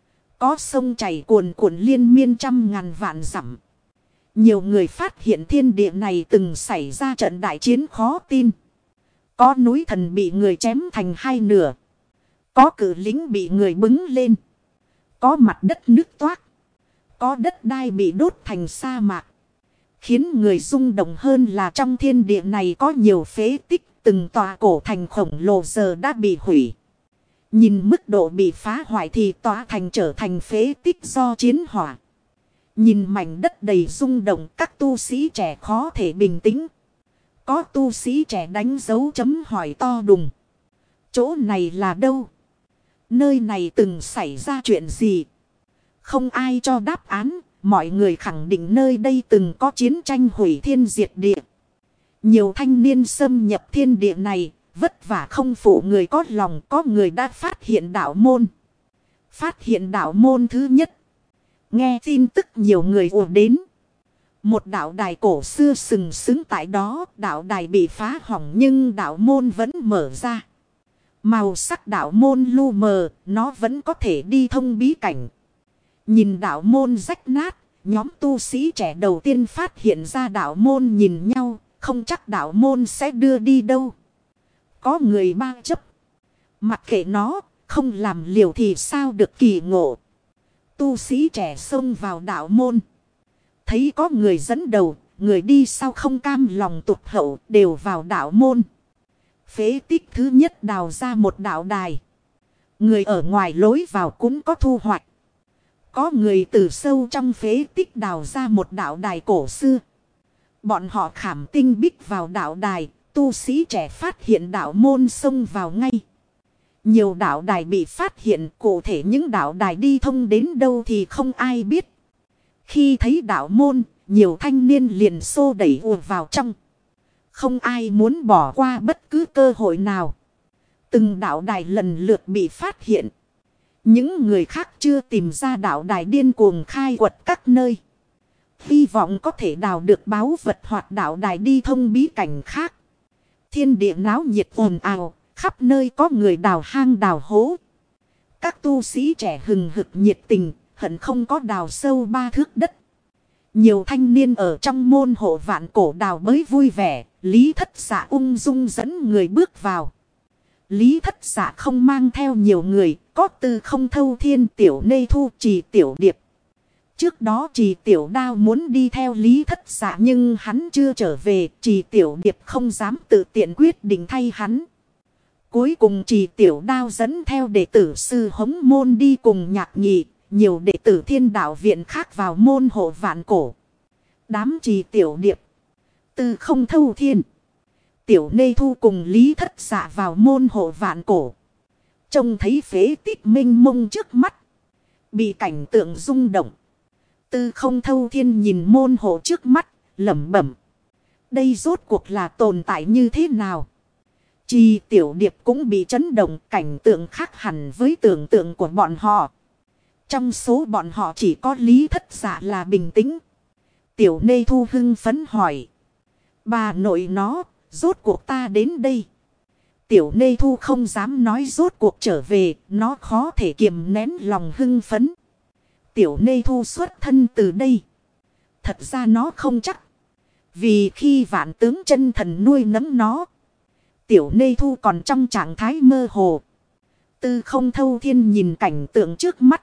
Có sông chảy cuồn cuộn liên miên trăm ngàn vạn dặm. Nhiều người phát hiện thiên địa này từng xảy ra trận đại chiến khó tin. Có núi thần bị người chém thành hai nửa. Có cử lính bị người bứng lên. Có mặt đất nứt toác. Có đất đai bị đốt thành sa mạc. Khiến người rung động hơn là trong thiên địa này có nhiều phế tích. Từng tòa cổ thành khổng lồ giờ đã bị hủy. Nhìn mức độ bị phá hoại thì tòa thành trở thành phế tích do chiến hỏa. Nhìn mảnh đất đầy rung động, các tu sĩ trẻ khó thể bình tĩnh. Có tu sĩ trẻ đánh dấu chấm hỏi to đùng. Chỗ này là đâu? Nơi này từng xảy ra chuyện gì? Không ai cho đáp án, mọi người khẳng định nơi đây từng có chiến tranh hủy thiên diệt địa. Nhiều thanh niên xâm nhập thiên địa này, vất vả không phụ người có lòng, có người đã phát hiện đạo môn. Phát hiện đạo môn thứ nhất. Nghe tin tức nhiều người ùa đến. Một đạo đài cổ xưa sừng sững tại đó, đạo đài bị phá hỏng nhưng đạo môn vẫn mở ra. Màu sắc đạo môn lu mờ, nó vẫn có thể đi thông bí cảnh. Nhìn đạo môn rách nát, nhóm tu sĩ trẻ đầu tiên phát hiện ra đạo môn nhìn nhau, không chắc đạo môn sẽ đưa đi đâu. Có người ba chấp. Mặc kệ nó, không làm liều thì sao được kỳ ngộ. Tu sĩ trẻ xông vào đạo môn. Thấy có người dẫn đầu, người đi sau không cam lòng tụt hậu đều vào đạo môn. Phế tích thứ nhất đào ra một đạo đài. Người ở ngoài lối vào cũng có thu hoạch. Có người từ sâu trong phế tích đào ra một đạo đài cổ xưa. Bọn họ khảm tinh bích vào đạo đài. Tu sĩ trẻ phát hiện đạo môn xông vào ngay. Nhiều đạo đài bị phát hiện, cụ thể những đạo đài đi thông đến đâu thì không ai biết. Khi thấy đạo môn, nhiều thanh niên liền xô đẩy ùa vào trong. Không ai muốn bỏ qua bất cứ cơ hội nào. Từng đạo đài lần lượt bị phát hiện. Những người khác chưa tìm ra đạo đài điên cuồng khai quật các nơi. Hy vọng có thể đào được báu vật hoặc đạo đài đi thông bí cảnh khác. Thiên địa náo nhiệt ồn ào, khắp nơi có người đào hang đào hố. Các tu sĩ trẻ hừng hực nhiệt tình, hận không có đào sâu 3 thước đất. Nhiều thanh niên ở trong môn hộ vạn cổ đào bới vui vẻ, Lý Thất Dạ ung dung dẫn người bước vào. Lý Thất Dạ không mang theo nhiều người, có Tư Không Thâu Thiên, Tiểu Nê Thu, Trì Tiểu Điệp. Trước đó Trì Tiểu Đao muốn đi theo Lý Thất Dạ nhưng hắn chưa trở về, Trì Tiểu Điệp không dám tự tiện quyết định thay hắn. Cuối cùng Trì Tiểu Đao dẫn theo đệ tử sư Hống Môn đi cùng Nhạc Nhị, nhiều đệ tử Thiên Đạo Viện khác vào môn hộ vạn cổ. Đám Trì Tiểu Điệp, Tư Không Thâu Thiên, Tiểu Nê Thu cùng Lý Thất Dạ vào môn hộ vạn cổ. Trông thấy phế tích mênh mông trước mắt, bị cảnh tượng rung động. Tư Không Thâu Thiên nhìn môn hộ trước mắt, lẩm bẩm. Đây rốt cuộc là tồn tại như thế nào? Trì Tiểu Điệp cũng bị chấn động, cảnh tượng khác hẳn với tưởng tượng của bọn họ. Trong số bọn họ chỉ có Lý Thất Dạ là bình tĩnh. Tiểu Nê Thu hưng phấn hỏi. Bà nội nó, rốt cuộc ta đến đây. Tiểu Nê Thu không dám nói rốt cuộc trở về, nó khó thể kiềm nén lòng hưng phấn. Tiểu Nê Thu xuất thân từ đây. Thật ra nó không chắc. Vì khi Vạn Tướng Chân Thần nuôi nấng nó, Tiểu Nê Thu còn trong trạng thái mơ hồ. Tư Không Thâu Thiên nhìn cảnh tượng trước mắt.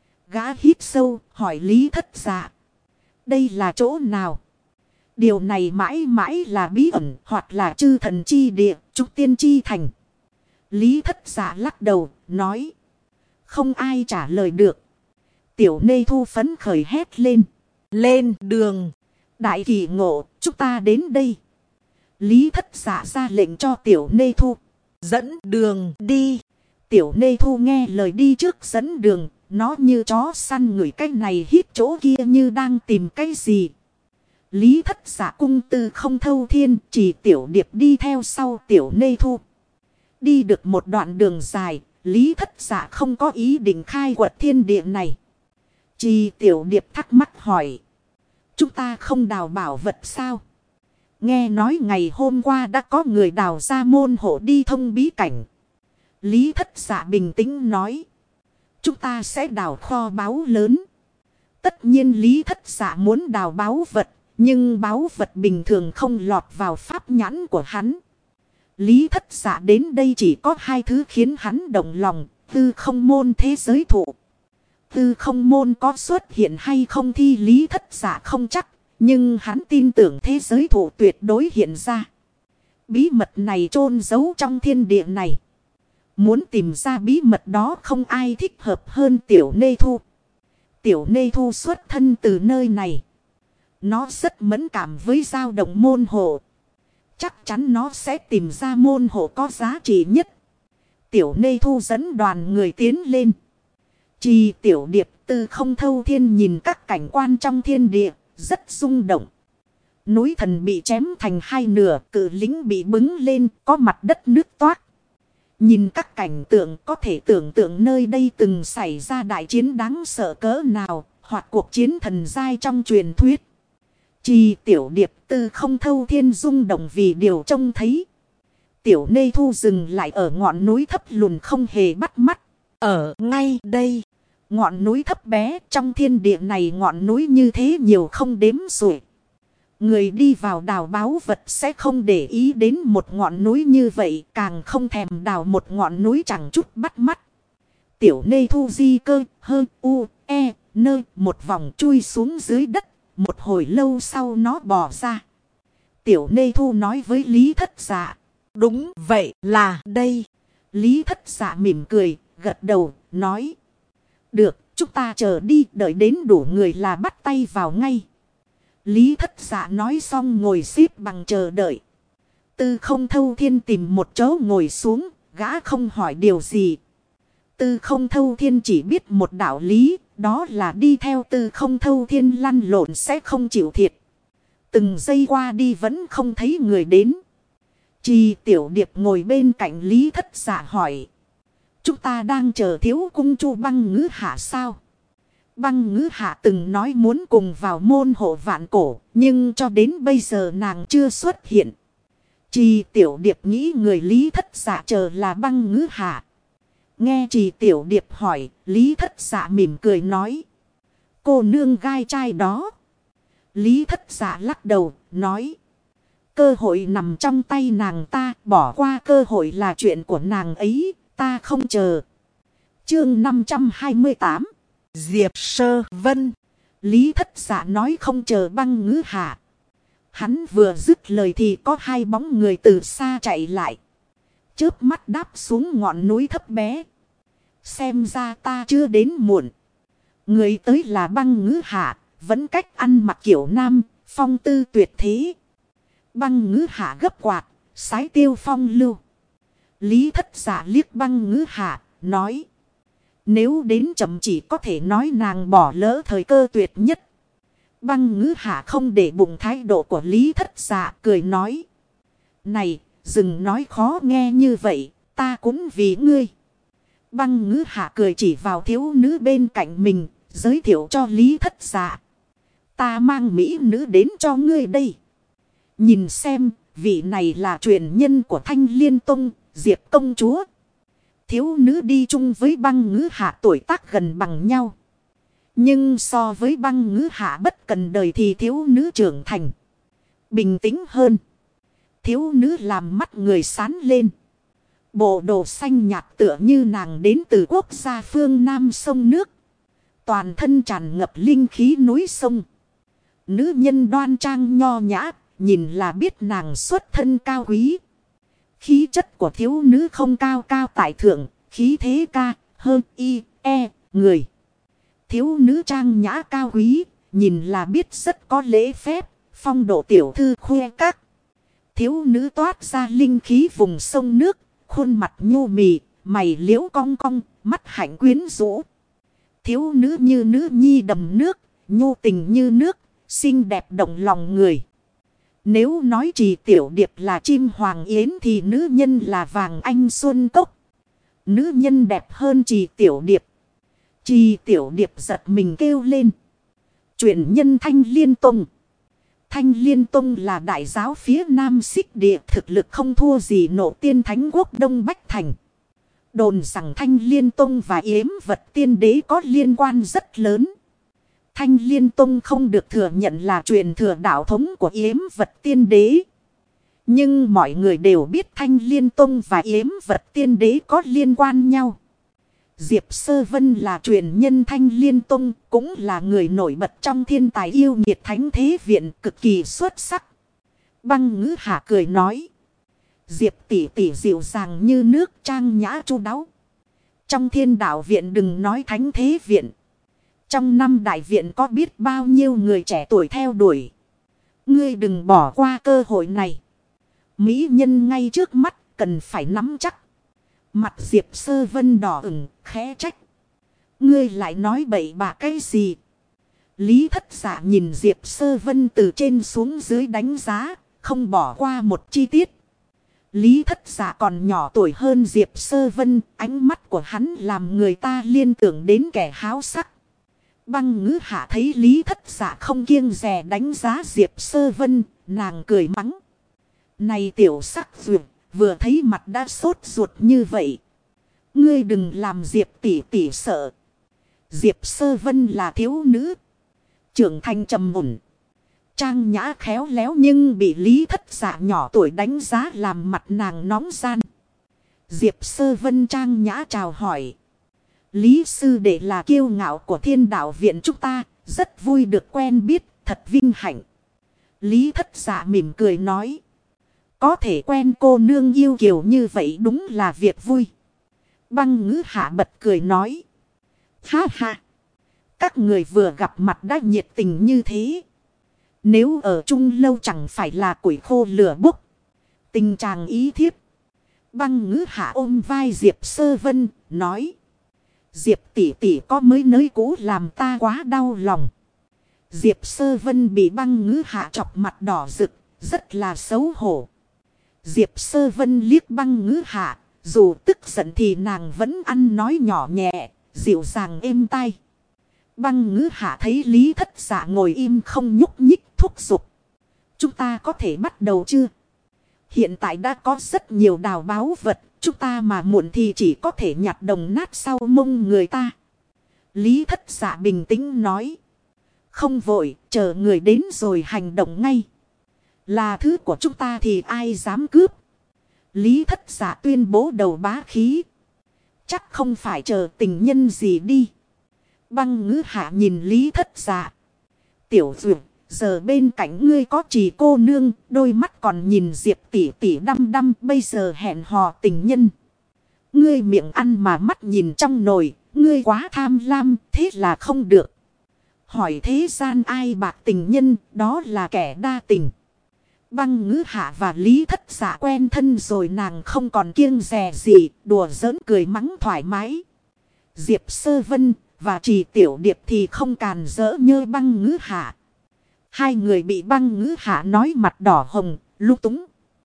Gã hít sâu, hỏi Lý Thất Dạ. Đây là chỗ nào? Điều này mãi mãi là bí ẩn, hoặc là chư thần chi địa, trúc tiên chi thành. Lý Thất Dạ lắc đầu, nói. Không ai trả lời được. Tiểu Nê Thu phấn khởi hét lên. Lên đường. Đại kỳ ngộ, chúng ta đến đây. Lý Thất Dạ ra lệnh cho Tiểu Nê Thu. Dẫn đường đi. Tiểu Nê Thu nghe lời đi trước dẫn đường. Nó như chó săn ngửi cái này hít chỗ kia như đang tìm cái gì. Lý Thất Dạ cung Tư Không Thâu Thiên, chỉ Tiểu Điệp đi theo sau Tiểu Nê Thu. Đi được một đoạn đường dài, Lý Thất Dạ không có ý định khai quật thiên địa này. Chỉ Tiểu Điệp thắc mắc hỏi. Chúng ta không đào bảo vật sao? Nghe nói ngày hôm qua đã có người đào ra môn hộ đi thông bí cảnh. Lý Thất Dạ bình tĩnh nói. Chúng ta sẽ đào kho báu lớn. Tất nhiên Lý Thất Dạ muốn đào báu vật. Nhưng báu vật bình thường không lọt vào pháp nhãn của hắn. Lý Thất Dạ đến đây chỉ có 2 thứ khiến hắn động lòng. Tư Không Môn thế giới thụ. Tư Không Môn có xuất hiện hay không thì Lý Thất Dạ không chắc. Nhưng hắn tin tưởng thế giới thụ tuyệt đối hiện ra. Bí mật này chôn giấu trong thiên địa này. Muốn tìm ra bí mật đó không ai thích hợp hơn Tiểu Nê Thu. Tiểu Nê Thu xuất thân từ nơi này. Nó rất mẫn cảm với dao động môn hộ. Chắc chắn nó sẽ tìm ra môn hộ có giá trị nhất. Tiểu Nê Thu dẫn đoàn người tiến lên. Chỉ Tiểu Điệp, Tư Không Thâu Thiên nhìn các cảnh quan trong thiên địa, rất rung động. Núi thần bị chém thành 2 nửa, cự lính bị bứng lên, có mặt đất nước toát. Nhìn các cảnh tượng có thể tưởng tượng nơi đây từng xảy ra đại chiến đáng sợ cỡ nào, hoặc cuộc chiến thần giai trong truyền thuyết. Chỉ Tiểu Điệp, Tư Không Thâu Thiên rung động vì điều trông thấy. Tiểu Nê Thu dừng lại ở ngọn núi thấp lùn không hề bắt mắt. Ở ngay đây, ngọn núi thấp bé trong thiên địa này, ngọn núi như thế nhiều không đếm xuể. Người đi vào đào báu vật sẽ không để ý đến một ngọn núi như vậy, càng không thèm đào một ngọn núi chẳng chút bắt mắt. Tiểu Nê Thu di cơ, hơ, u, e, nơ, một vòng chui xuống dưới đất, một hồi lâu sau nó bò ra. Tiểu Nê Thu nói với Lý Thất Dạ. Đúng vậy, là đây. Lý Thất Dạ mỉm cười, gật đầu, nói. Được, chúng ta chờ đi, đợi đến đủ người là bắt tay vào ngay. Lý Thất Dạ nói xong ngồi xếp bằng chờ đợi. Tư Không Thâu Thiên tìm một chỗ ngồi xuống, gã không hỏi điều gì. Tư Không Thâu Thiên chỉ biết một đạo lý, đó là đi theo Tư Không Thâu Thiên lăn lộn sẽ không chịu thiệt. Từng giây qua đi vẫn không thấy người đến. Trì Tiểu Điệp ngồi bên cạnh Lý Thất Dạ hỏi. Chúng ta đang chờ Thiếu Cung Chu Băng Ngữ Hạ sao? Băng Ngữ Hạ từng nói muốn cùng vào môn hộ vạn cổ, nhưng cho đến bây giờ nàng chưa xuất hiện. Trì Tiểu Điệp nghĩ người Lý Thất Dạ chờ là Băng Ngữ Hạ. Nghe Trì Tiểu Điệp hỏi, Lý Thất Dạ mỉm cười nói. Cô nương gai trai đó. Lý Thất Dạ lắc đầu, nói. Cơ hội nằm trong tay nàng ta, bỏ qua cơ hội là chuyện của nàng ấy, ta không chờ. Chương 528. Diệp Sơ Vân. Lý Thất Dạ nói không chờ Băng Ngữ Hạ. Hắn vừa dứt lời thì có hai bóng người từ xa chạy lại. Chớp mắt đáp xuống ngọn núi thấp bé. Xem ra ta chưa đến muộn. Người tới là Băng Ngữ Hạ, vẫn cách ăn mặc kiểu nam, phong tư tuyệt thế. Băng Ngữ Hạ gấp quạt, sái tiêu phong lưu. Lý Thất Dạ liếc Băng Ngữ Hạ, nói. Nếu đến chậm chỉ có thể nói nàng bỏ lỡ thời cơ tuyệt nhất. Băng Ngữ Hạ không để bụng thái độ của Lý Thất Dạ, cười nói. Này, đừng nói khó nghe như vậy, ta cũng vì ngươi. Băng Ngữ Hạ cười chỉ vào thiếu nữ bên cạnh mình, giới thiệu cho Lý Thất Dạ. Ta mang mỹ nữ đến cho ngươi đây. Nhìn xem, vị này là truyền nhân của Thanh Liên Tông, Diệp công chúa. Thiếu nữ đi chung với Băng Ngữ Hạ tuổi tác gần bằng nhau. Nhưng so với Băng Ngữ Hạ bất cần đời thì thiếu nữ trưởng thành. Bình tĩnh hơn. Thiếu nữ làm mắt người sáng lên. Bộ đồ xanh nhạt tựa như nàng đến từ quốc gia phương Nam sông nước. Toàn thân tràn ngập linh khí núi sông. Nữ nhân đoan trang nho nhã, nhìn là biết nàng xuất thân cao quý. Khí chất của thiếu nữ không cao cao tại thượng, khí thế ca, hơn y, e, người. Thiếu nữ trang nhã cao quý, nhìn là biết rất có lễ phép, phong độ tiểu thư khoe các. Thiếu nữ toát ra linh khí vùng sông nước, khuôn mặt nhu mì, mày liễu cong cong, mắt hạnh quyến rũ. Thiếu nữ như nữ nhi đầm nước, nhu tình như nước, xinh đẹp động lòng người. Nếu nói Trì Tiểu Điệp là chim hoàng yến thì nữ nhân là vàng anh xuân cốc. Nữ nhân đẹp hơn Trì Tiểu Điệp. Trì Tiểu Điệp giật mình kêu lên. Truyền nhân Thanh Liên Tông. Thanh Liên Tông là đại giáo phía Nam Xích Địa, thực lực không thua gì Nộ Tiên Thánh Quốc Đông Bách Thành. Đồn rằng Thanh Liên Tông và Yếm Vật Tiên Đế có liên quan rất lớn. Thanh Liên Tông không được thừa nhận là truyền thừa đạo thống của Yếm Vật Tiên Đế. Nhưng mọi người đều biết Thanh Liên Tông và Yếm Vật Tiên Đế có liên quan nhau. Diệp Sơ Vân là truyền nhân Thanh Liên Tông, cũng là người nổi bật trong thiên tài yêu nghiệt Thánh Thế Viện, cực kỳ xuất sắc. Băng Ngữ Hạ cười nói. Diệp tỷ tỷ dịu dàng như nước, trang nhã chu đáo. Trong Thiên Đạo Viện đừng nói Thánh Thế Viện. Trong năm đại viện có biết bao nhiêu người trẻ tuổi theo đuổi. Ngươi đừng bỏ qua cơ hội này. Mỹ nhân ngay trước mắt, cần phải nắm chắc. Mặt Diệp Sơ Vân đỏ ửng, khẽ trách. Ngươi lại nói bậy bạ cái gì? Lý Thất Dạ nhìn Diệp Sơ Vân từ trên xuống dưới đánh giá, không bỏ qua một chi tiết. Lý Thất Dạ còn nhỏ tuổi hơn Diệp Sơ Vân, ánh mắt của hắn làm người ta liên tưởng đến kẻ háo sắc. Băng Ngữ Hạ thấy Lý Thất Dạ không kiêng dè đánh giá Diệp Sơ Vân, nàng cười mắng. Này tiểu sắc duyệt, vừa thấy mặt đã sốt ruột như vậy. Ngươi đừng làm Diệp tỷ tỷ sợ. Diệp Sơ Vân là thiếu nữ. Trưởng thành trầm mùn. Trang nhã khéo léo nhưng bị Lý Thất Dạ nhỏ tuổi đánh giá làm mặt nàng nóng gian. Diệp Sơ Vân trang nhã chào hỏi. Lý sư đệ là kiêu ngạo của Thiên Đạo Viện chúng ta, rất vui được quen biết, thật vinh hạnh. Lý Thất Dạ mỉm cười nói. Có thể quen cô nương yêu kiều như vậy đúng là việc vui. Băng Ngữ Hạ bật cười nói. Ha ha. Các người vừa gặp mặt đã nhiệt tình như thế. Nếu ở chung lâu chẳng phải là củi khô lửa bốc. Tình chàng ý thiếp. Băng Ngữ Hạ ôm vai Diệp Sơ Vân, nói. Diệp tỷ tỷ có mới nới cũ làm ta quá đau lòng. Diệp Sơ Vân bị Băng Ngữ Hạ chọc mặt đỏ rực, rất là xấu hổ. Diệp Sơ Vân liếc Băng Ngữ Hạ, dù tức giận thì nàng vẫn ăn nói nhỏ nhẹ, dịu dàng êm tai. Băng Ngữ Hạ thấy Lý Thất Dạ ngồi im không nhúc nhích, thúc giục. Chúng ta có thể bắt đầu chưa? Hiện tại đã có rất nhiều đào báu vật, chúng ta mà muộn thì chỉ có thể nhặt đồng nát sau mông người ta. Lý Thất Dạ bình tĩnh nói. Không vội, chờ người đến rồi hành động ngay. Là thứ của chúng ta thì ai dám cướp? Lý Thất Dạ tuyên bố đầu bá khí. Chắc không phải chờ tình nhân gì đi. Băng Ngữ Hạ nhìn Lý Thất Dạ. Tiểu Duyệt, giờ bên cạnh ngươi có Trì cô nương, đôi mắt còn nhìn Diệp tỷ tỷ đăm đăm, bây giờ hẹn hò tình nhân. Ngươi miệng ăn mà mắt nhìn trong nồi, ngươi quá tham lam, thế là không được. Hỏi thế gian ai bạc tình nhân, đó là kẻ đa tình. Băng Ngữ Hạ và Lý Thất Dạ quen thân rồi, nàng không còn kiêng dè gì, đùa giỡn cười mắng thoải mái. Diệp Sơ Vân và Trì Tiểu Điệp thì không càn rỡ như Băng Ngữ Hạ. Hai người bị Băng Ngữ Hạ nói mặt đỏ hồng, lung túng.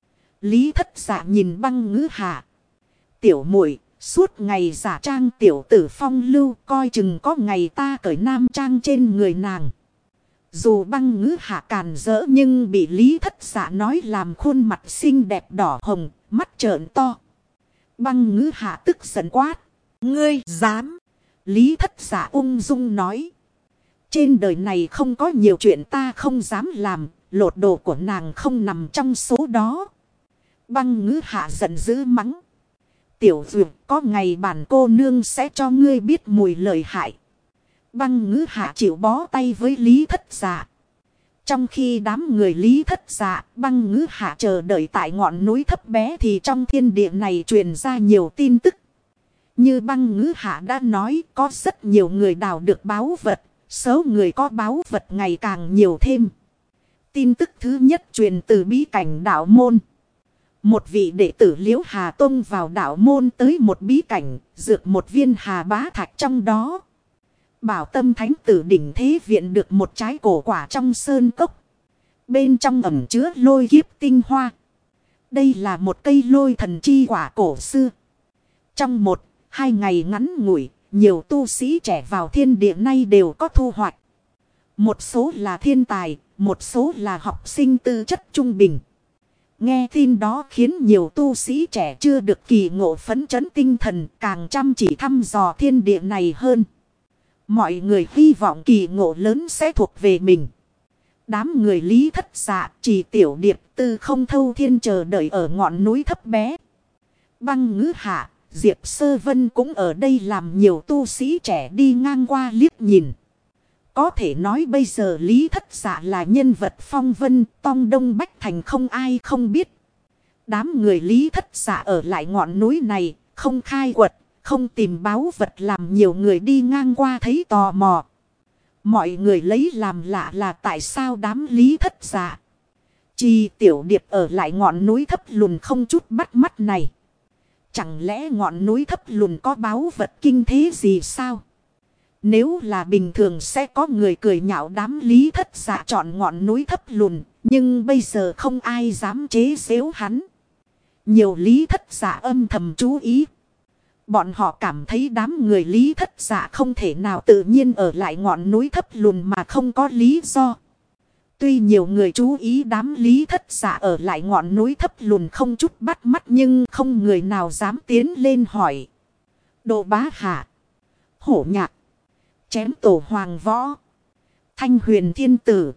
Lý Thất Dạ nhìn Băng Ngữ Hạ. Tiểu muội, suốt ngày giả trang tiểu tử phong lưu, coi chừng có ngày ta cởi nam trang trên người nàng. Dù Băng Ngữ Hạ càn rỡ nhưng bị Lý Thất Dạ nói làm khuôn mặt xinh đẹp đỏ hồng, mắt trợn to. Băng Ngữ Hạ tức giận quát. Ngươi dám? Lý Thất Dạ ung dung nói. Trên đời này không có nhiều chuyện ta không dám làm, lột đồ của nàng không nằm trong số đó. Băng Ngữ Hạ giận dữ mắng. Tiểu Duyệt, có ngày bản cô nương sẽ cho ngươi biết mùi lợi hại. Băng Ngữ Hạ chịu bó tay với Lý Thất Dạ. Trong khi đám người Lý Thất Dạ, Băng Ngữ Hạ chờ đợi tại ngọn núi thấp bé thì trong thiên địa này truyền ra nhiều tin tức. Như Băng Ngữ Hạ đã nói, có rất nhiều người đào được báu vật, số người có báu vật ngày càng nhiều thêm. Tin tức thứ nhất truyền từ bí cảnh đạo môn. Một vị đệ tử Liễu Hà Tông vào đạo môn tới một bí cảnh, dược một viên hà bá thạch trong đó. Bảo Tâm Thánh Tử đỉnh thế viện được một trái cổ quả trong sơn cốc. Bên trong ẩn chứa lôi kiếp tinh hoa. Đây là một cây lôi thần chi quả cổ xưa. Trong 1-2 ngày ngắn ngủi, nhiều tu sĩ trẻ vào thiên địa nay đều có thu hoạch. Một số là thiên tài, một số là học sinh tư chất trung bình. Nghe tin đó khiến nhiều tu sĩ trẻ chưa được kỳ ngộ phấn chấn tinh thần, càng chăm chỉ thăm dò thiên địa này hơn. Mọi người hy vọng kỳ ngộ lớn sẽ thuộc về mình. Đám người Lý Thất Dạ, Trì Tiểu Điệp, Tư Không Thâu Thiên chờ đợi ở ngọn núi thấp bé. Băng Ngữ Hạ, Diệp Sơ Vân cũng ở đây làm nhiều tu sĩ trẻ đi ngang qua liếc nhìn. Có thể nói bây giờ Lý Thất Dạ là nhân vật phong vân, tông đông bách thành không ai không biết. Đám người Lý Thất Dạ ở lại ngọn núi này, không khai quật, không tìm báu vật làm nhiều người đi ngang qua thấy tò mò. Mọi người lấy làm lạ là tại sao đám Lý Thất Dạ, Trì Tiểu Điệp ở lại ngọn núi thấp lùn không chút bắt mắt này. Chẳng lẽ ngọn núi thấp lùn có báu vật kinh thế gì sao? Nếu là bình thường sẽ có người cười nhạo đám Lý Thất Dạ chọn ngọn núi thấp lùn, nhưng bây giờ không ai dám chế giễu hắn. Nhiều Lý Thất Dạ âm thầm chú ý. Bọn họ cảm thấy đám người Lý Thất Dạ không thể nào tự nhiên ở lại ngọn núi thấp lùn mà không có lý do. Tuy nhiều người chú ý đám Lý Thất Dạ ở lại ngọn núi thấp lùn không chút bắt mắt nhưng không người nào dám tiến lên hỏi. Đồ Bá Hạ, Hổ Nhạc, Chém Tổ Hoàng Võ, Thanh Huyền Thiên Tử.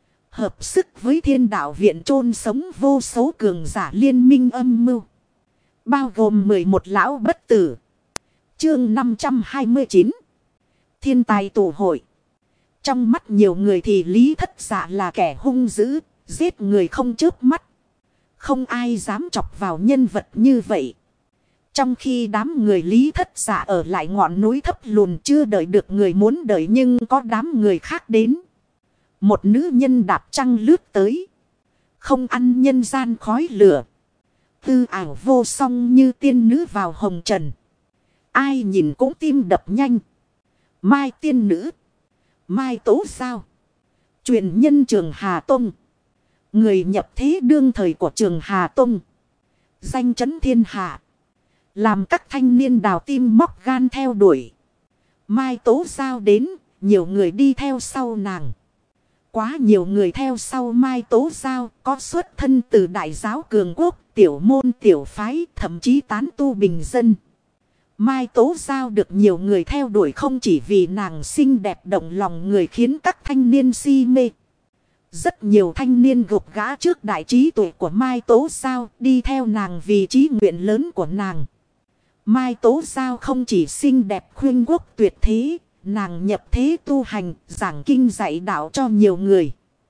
Hợp sức với Thiên Đạo Viện chôn sống vô số cường giả liên minh âm mưu. Bao gồm 11 lão bất tử. Chương 529. Thiên tài tụ hội. Trong mắt nhiều người thì Lý Thất Dạ là kẻ hung dữ, giết người không chớp mắt. Không ai dám chọc vào nhân vật như vậy. Trong khi đám người Lý Thất Dạ ở lại ngọn núi thấp lùn chưa đợi được người muốn đợi, nhưng có đám người khác đến. Một nữ nhân đạp trăng lướt tới. Không ăn nhân gian khói lửa. Tư ảo vô song như tiên nữ vào hồng trần. Ai nhìn cũng tim đập nhanh. Mai tiên nữ. Mai Tố Giao. Truyền nhân Trường Hà Tông. Người nhập thế đương thời của Trường Hà Tông. Danh chấn thiên hạ. Làm các thanh niên đào tim móc gan theo đuổi. Mai Tố Giao đến, nhiều người đi theo sau nàng. Quá nhiều người theo sau Mai Tố Giao, có xuất thân từ đại giáo cường quốc, tiểu môn tiểu phái, thậm chí tán tu bình dân. Mai Tố Giao được nhiều người theo đuổi không chỉ vì nàng xinh đẹp động lòng người khiến các thanh niên si mê. Rất nhiều thanh niên gục gã trước đại trí tuệ của Mai Tố Giao, đi theo nàng vì chí nguyện lớn của nàng. Mai Tố Giao không chỉ xinh đẹp khuyên quốc tuyệt thế, nàng nhập thế tu hành, giảng kinh dạy đạo cho nhiều người.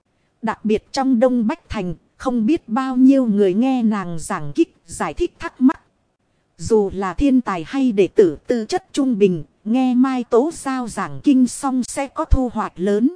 Đặc biệt trong Đông Bách Thành, không biết bao nhiêu người nghe nàng giảng kích, giải thích thắc mắc. Dù là thiên tài hay đệ tử tư chất trung bình, nghe Mai Tố Giao giảng kinh xong sẽ có thu hoạch lớn.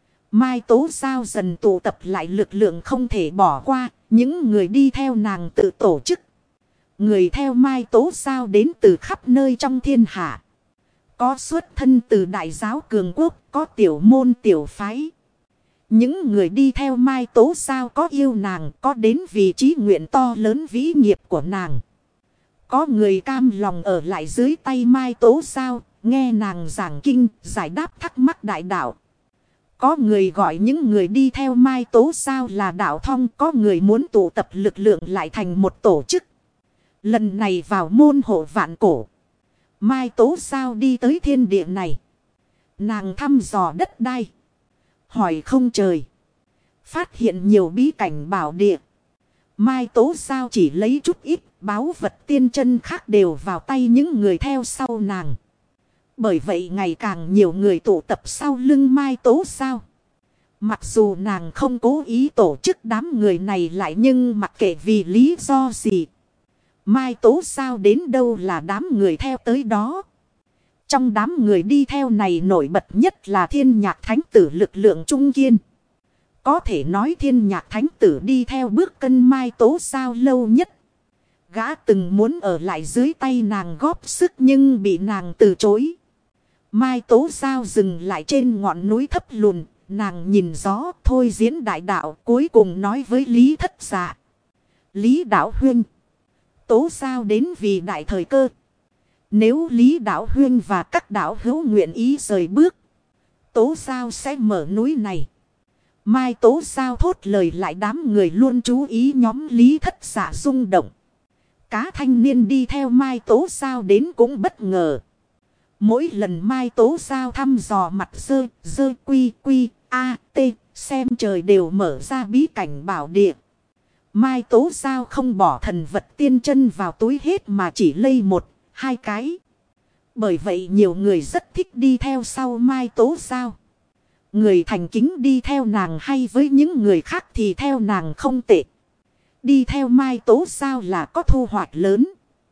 Mai Tố Giao dần tụ tập lại lực lượng không thể bỏ qua, những người đi theo nàng tự tổ chức. Người theo Mai Tố Giao đến từ khắp nơi trong thiên hạ. Có xuất thân từ đại giáo cường quốc, có tiểu môn tiểu phái. Những người đi theo Mai Tố Giao có yêu nàng, có đến vì chí nguyện to lớn vĩ nghiệp của nàng. Có người cam lòng ở lại dưới tay Mai Tố Giao, nghe nàng giảng kinh, giải đáp thắc mắc đại đạo. Có người gọi những người đi theo Mai Tố Giao là đạo thông, có người muốn tụ tập lực lượng lại thành một tổ chức. Lần này vào môn hộ vạn cổ, Mai Tố Giao đi tới thiên địa này. Nàng thăm dò đất đai, hỏi không trời, phát hiện nhiều bí cảnh bảo địa. Mai Tố Giao chỉ lấy chút ít báu vật tiên chân khác đều vào tay những người theo sau nàng. Bởi vậy ngày càng nhiều người tụ tập sau lưng Mai Tố Giao. Mặc dù nàng không cố ý tổ chức đám người này lại, nhưng mặc kệ vì lý do gì, Mai Tố Giao đến đâu là đám người theo tới đó. Trong đám người đi theo này nổi bật nhất là Thiên Nhạc Thánh Tử lực lượng trung kiên. Có thể nói Thiên Nhạc Thánh Tử đi theo bước cân Mai Tố Giao lâu nhất. Gã từng muốn ở lại dưới tay nàng góp sức nhưng bị nàng từ chối. Mai Tố Giao dừng lại trên ngọn núi thấp lùn. Nàng nhìn gió thôi diễn đại đạo, cuối cùng nói với Lý Thất Dạ. Lý Đạo Huynh, Tố Giao đến vì đại thời cơ. Nếu Lý Đạo Huynh và các đạo hữu nguyện ý rời bước, Tố Giao sẽ mở núi này. Mai Tố Giao thốt lời lại, đám người luôn chú ý nhóm Lý Thất Dạ rung động. Cá thanh niên đi theo Mai Tố Giao đến cũng bất ngờ. Mỗi lần Mai Tố Giao thăm dò mặt dơ quy a t xem trời đều mở ra bí cảnh bảo địa. Mai Tố Giao không bỏ thần vật tiên chân vào túi hết mà chỉ lây một, hai cái. Bởi vậy nhiều người rất thích đi theo sau Mai Tố Giao. Người thành kính đi theo nàng hay với những người khác thì theo nàng không tệ. Đi theo Mai Tố Giao là có thu hoạch lớn.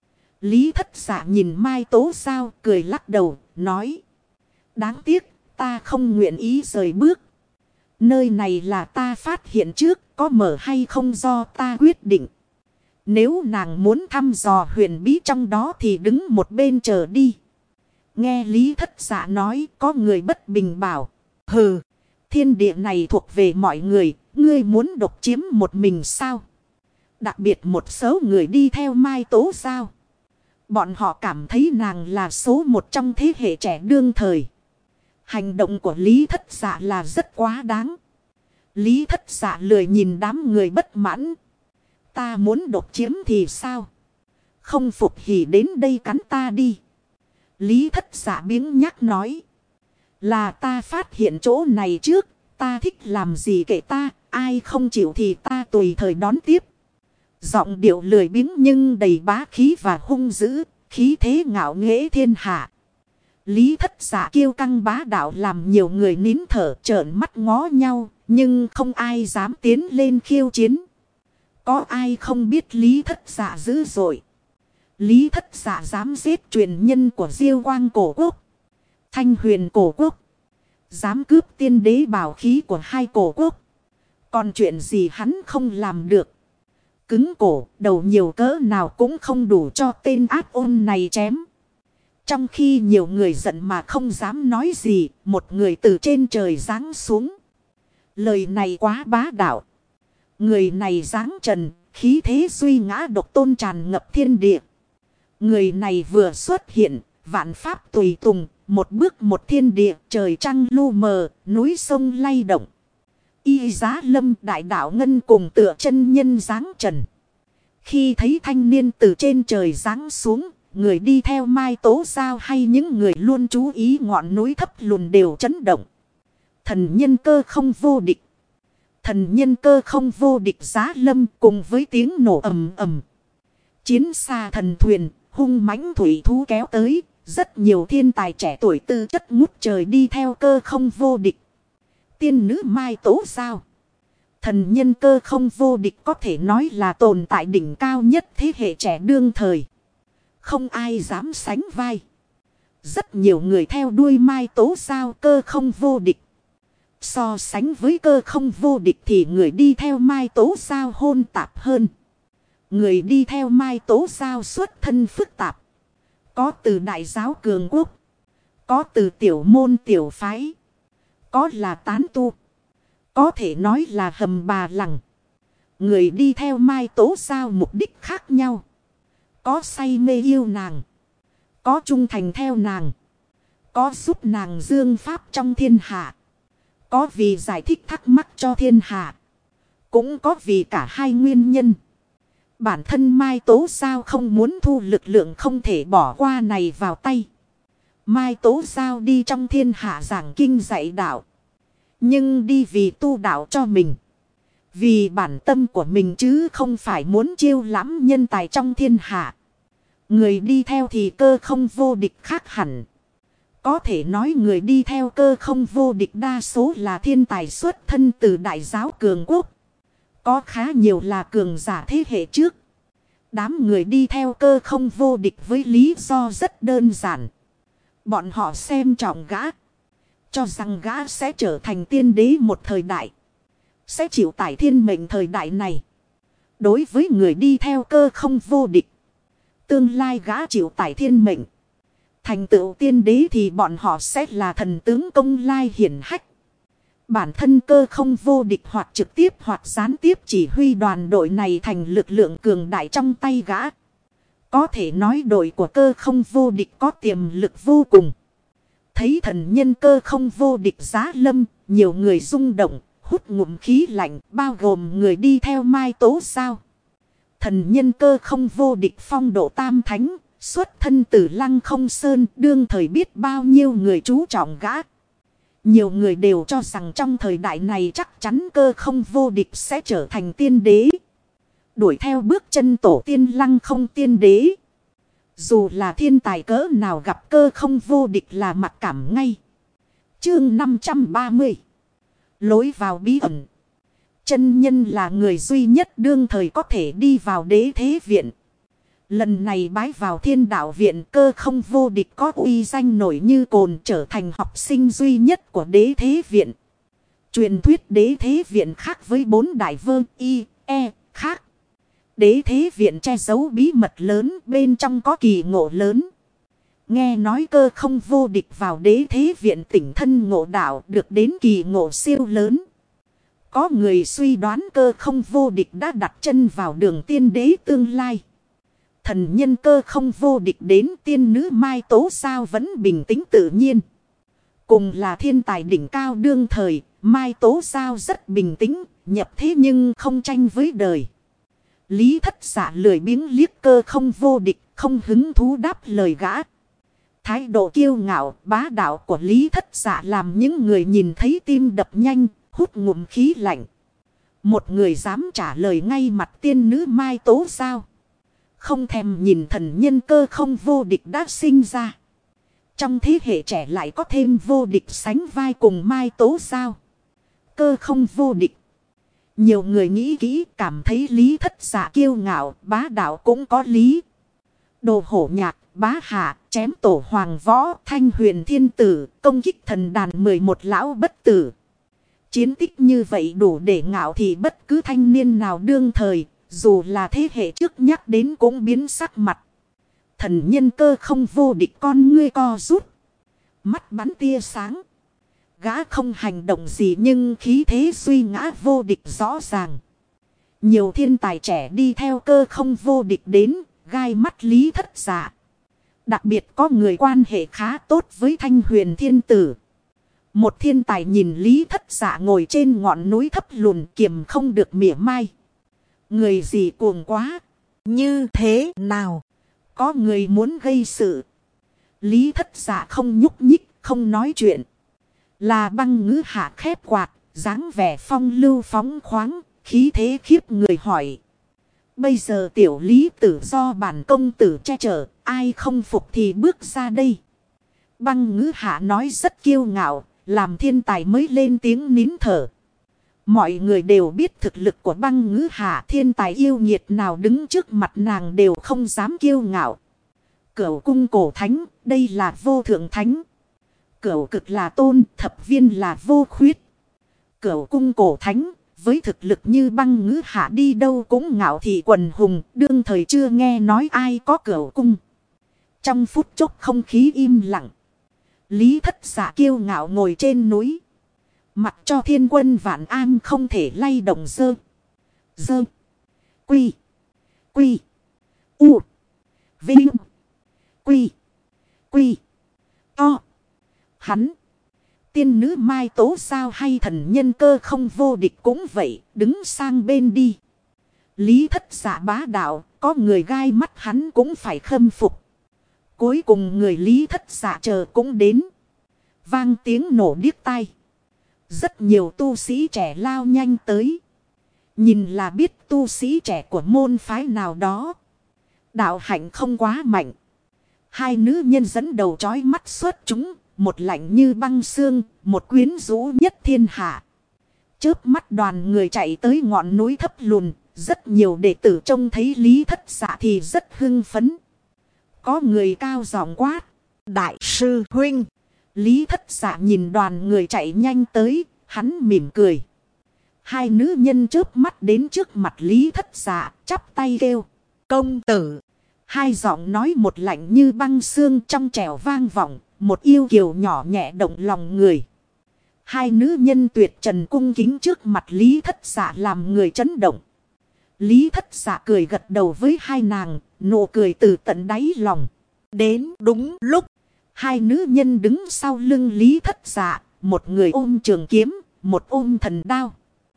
Lý Thất Dạ nhìn Mai Tố Giao cười lắc đầu, nói. Đáng tiếc, ta không nguyện ý rời bước. Nơi này là ta phát hiện trước, có mở hay không do ta quyết định. Nếu nàng muốn thăm dò huyền bí trong đó thì đứng một bên chờ đi. Nghe Lý Thất Dạ nói, có người bất bình bảo. Hừ, thiên địa này thuộc về mọi người, ngươi muốn độc chiếm một mình sao? Đặc biệt một số người đi theo Mai Tố Giao. Bọn họ cảm thấy nàng là số một trong thế hệ trẻ đương thời. Hành động của Lý Thất Dạ là rất quá đáng. Lý Thất Dạ lười nhìn đám người bất mãn. Ta muốn độc chiếm thì sao? Không phục thì đến đây cắn ta đi. Lý Thất Dạ biếng nhác nói. Là ta phát hiện chỗ này trước. Ta thích làm gì kệ ta. Ai không chịu thì ta tùy thời đón tiếp. Giọng điệu lười biếng nhưng đầy bá khí và hung dữ. Khí thế ngạo nghễ thiên hạ. Lý Thất Dạ kiêu căng bá đạo làm nhiều người nín thở trợn mắt ngó nhau. Nhưng không ai dám tiến lên khiêu chiến. Có ai không biết Lý Thất Dạ dữ dội. Lý Thất Dạ dám giết truyền nhân của Diêu Quang cổ quốc, Thanh Huyền cổ quốc. Dám cướp tiên đế bảo khí của hai cổ quốc. Còn chuyện gì hắn không làm được. Cứng cổ đầu nhiều cỡ nào cũng không đủ cho tên ác ôn này chém. Trong khi nhiều người giận mà không dám nói gì. Một người từ trên trời giáng xuống. Lời này quá bá đạo. Người này giáng trần. Khí thế suy ngã độc tôn tràn ngập thiên địa. Người này vừa xuất hiện. Vạn pháp tùy tùng. Một bước một thiên địa. Trời trăng lu mờ. Núi sông lay động. Y Giá Lâm đại đạo ngân cùng tựa chân nhân giáng trần. Khi thấy thanh niên từ trên trời giáng xuống. Người đi theo Mai Tố Giao hay những người luôn chú ý ngọn núi thấp lùn đều chấn động. Thần nhân cơ không vô địch. Thần nhân cơ không vô địch Giá Lâm cùng với tiếng nổ ầm ầm. Chiến xa thần thuyền hung mãnh thủy thú kéo tới. Rất nhiều thiên tài trẻ tuổi tư chất ngút trời đi theo cơ không vô địch. Tiên nữ Mai Tố Giao. Thần nhân cơ không vô địch có thể nói là tồn tại đỉnh cao nhất thế hệ trẻ đương thời. Không ai dám sánh vai. Rất nhiều người theo đuôi Mai Tố Giao cơ không vô địch. So sánh với cơ không vô địch thì người đi theo Mai Tố Giao hôn tạp hơn. Người đi theo Mai Tố Giao xuất thân phức tạp. Có từ đại giáo cường quốc. Có từ tiểu môn tiểu phái. Có là tán tu. Có thể nói là hầm bà lằng. Người đi theo Mai Tố Giao mục đích khác nhau. Có say mê yêu nàng. Có trung thành theo nàng. Có giúp nàng dương pháp trong thiên hạ. Có vì giải thích thắc mắc cho thiên hạ. Cũng có vì cả hai nguyên nhân. Bản thân Mai Tố Giao không muốn thu lực lượng không thể bỏ qua này vào tay. Mai Tố Giao đi trong thiên hạ giảng kinh dạy đạo. Nhưng đi vì tu đạo cho mình. Vì bản tâm của mình chứ không phải muốn chiêu lãm nhân tài trong thiên hạ. Người đi theo thì cơ không vô địch khác hẳn. Có thể nói người đi theo cơ không vô địch đa số là thiên tài xuất thân từ đại giáo cường quốc. Có khá nhiều là cường giả thế hệ trước. Đám người đi theo cơ không vô địch với lý do rất đơn giản. Bọn họ xem trọng gã. Cho rằng gã sẽ trở thành tiên đế một thời đại. Sẽ chịu tải thiên mệnh thời đại này. Đối với người đi theo cơ không vô địch. Tương lai gã chịu tải thiên mệnh. Thành tựu tiên đế thì bọn họ sẽ là thần tướng công lai hiển hách. Bản thân cơ không vô địch hoặc trực tiếp hoặc gián tiếp chỉ huy đoàn đội này thành lực lượng cường đại trong tay gã. Có thể nói đội của cơ không vô địch có tiềm lực vô cùng. Thấy thần nhân cơ không vô địch Giá Lâm, nhiều người rung động, hút ngụm khí lạnh, bao gồm người đi theo Mai Tố Giao. Thần nhân cơ không vô địch phong độ tam thánh, xuất thân từ Lăng Không Sơn, đương thời biết bao nhiêu người chú trọng gã. Nhiều người đều cho rằng trong thời đại này chắc chắn cơ không vô địch sẽ trở thành tiên đế. Đuổi theo bước chân tổ tiên Lăng Không tiên đế. Dù là thiên tài cỡ nào gặp cơ không vô địch là mặc cảm ngay. Chương 530. Lối vào bí ẩn. Chân nhân là người duy nhất đương thời có thể đi vào đế thế viện. Lần này bái vào thiên đạo viện cơ không vô địch có uy danh nổi như cồn trở thành học sinh duy nhất của đế thế viện. Truyền thuyết đế thế viện khác với bốn đại vương y, e, khác. Đế thế viện che giấu bí mật lớn bên trong có kỳ ngộ lớn. Nghe nói cơ không vô địch vào đế thế viện tỉnh thân ngộ đạo được đến kỳ ngộ siêu lớn. Có người suy đoán cơ không vô địch đã đặt chân vào đường tiên đế tương lai. Thần nhân cơ không vô địch đến tiên nữ Mai Tố Giao vẫn bình tĩnh tự nhiên. Cùng là thiên tài đỉnh cao đương thời, Mai Tố Giao rất bình tĩnh, nhập thế nhưng không tranh với đời. Lý Thất Dạ lười biếng liếc cơ không vô địch, không hứng thú đáp lời gã. Thái độ kiêu ngạo, bá đạo của Lý Thất Dạ làm những người nhìn thấy tim đập nhanh, hút ngụm khí lạnh. Một người dám trả lời ngay mặt tiên nữ Mai Tố Giao. Không thèm nhìn thần nhân cơ không vô địch đã sinh ra. Trong thế hệ trẻ lại có thêm vô địch sánh vai cùng Mai Tố Giao. Cơ không vô địch. Nhiều người nghĩ kỹ cảm thấy Lý Thất Dạ kiêu ngạo, bá đạo cũng có lý. Đồ hổ nhạc, bá hạ, chém tổ hoàng võ, thanh huyền thiên tử, công kích thần đàn 11 lão bất tử. Chiến tích như vậy đủ để ngạo thị bất cứ thanh niên nào đương thời, dù là thế hệ trước nhắc đến cũng biến sắc mặt. Thần nhân cơ không vô địch, con ngươi co rút. Mắt bắn tia sáng. Gã không hành động gì nhưng khí thế suy ngã vô địch rõ ràng. Nhiều thiên tài trẻ đi theo cơ không vô địch đến, gai mắt Lý Thất Dạ. Đặc biệt có người quan hệ khá tốt với Thanh Huyền Thiên Tử. Một thiên tài nhìn Lý Thất Dạ ngồi trên ngọn núi thấp lùn kiềm không được mỉa mai. Người gì cuồng quá, như thế nào? Có người muốn gây sự. Lý Thất Dạ không nhúc nhích, không nói chuyện. Là Băng Ngữ Hạ khép quạt, dáng vẻ phong lưu phóng khoáng, khí thế khiếp người hỏi. Bây giờ tiểu Lý Tử do bản công tử che chở, ai không phục thì bước ra đây. Băng Ngữ Hạ nói rất kiêu ngạo, làm thiên tài mới lên tiếng nín thở. Mọi người đều biết thực lực của Băng Ngữ Hạ, thiên tài yêu nghiệt nào đứng trước mặt nàng đều không dám kiêu ngạo. Cửu cung cổ thánh, đây là vô thượng thánh. Cửu cực là tôn, thập viên là vô khuyết. Cửu cung cổ thánh, với thực lực như Băng Ngữ Hạ đi đâu cũng ngạo thị quần hùng, đương thời chưa nghe nói ai có cửu cung. Trong phút chốc không khí im lặng. Lý Thất Dạ kiêu ngạo ngồi trên núi. Mặc cho thiên quân vạn an không thể lay động dơ. Dơ. Quy. Quy. U. Vinh. Quy. Quy. To. Hắn. Tiên nữ Mai Tố sao hay thần nhân cơ không vô địch cũng vậy, đứng sang bên đi. Lý Thất Dạ bá đạo, có người gai mắt hắn cũng phải khâm phục. Cuối cùng người Lý Thất Dạ chờ cũng đến. Vang tiếng nổ điếc tai. Rất nhiều tu sĩ trẻ lao nhanh tới. Nhìn là biết tu sĩ trẻ của môn phái nào đó. Đạo hạnh không quá mạnh. Hai nữ nhân dẫn đầu trói mắt xuất chúng. Một lạnh như băng xương, một quyến rũ nhất thiên hạ. Chớp mắt đoàn người chạy tới ngọn núi thấp lùn. Rất nhiều đệ tử trông thấy Lý Thất Dạ thì rất hưng phấn. Có người cao giọng quát. Đại sư huynh. Lý Thất Dạ nhìn đoàn người chạy nhanh tới. Hắn mỉm cười. Hai nữ nhân chớp mắt đến trước mặt Lý Thất Dạ, chắp tay kêu. Công tử. Hai giọng nói một lạnh như băng xương trong trẻo vang vọng. Một yêu kiều nhỏ nhẹ động lòng người. Hai nữ nhân tuyệt trần cung kính trước mặt Lý Thất Dạ làm người chấn động. Lý Thất Dạ cười gật đầu với hai nàng, nụ cười từ tận đáy lòng. Đến đúng lúc, hai nữ nhân đứng sau lưng Lý Thất Dạ, một người ôm trường kiếm, một ôm thần đao.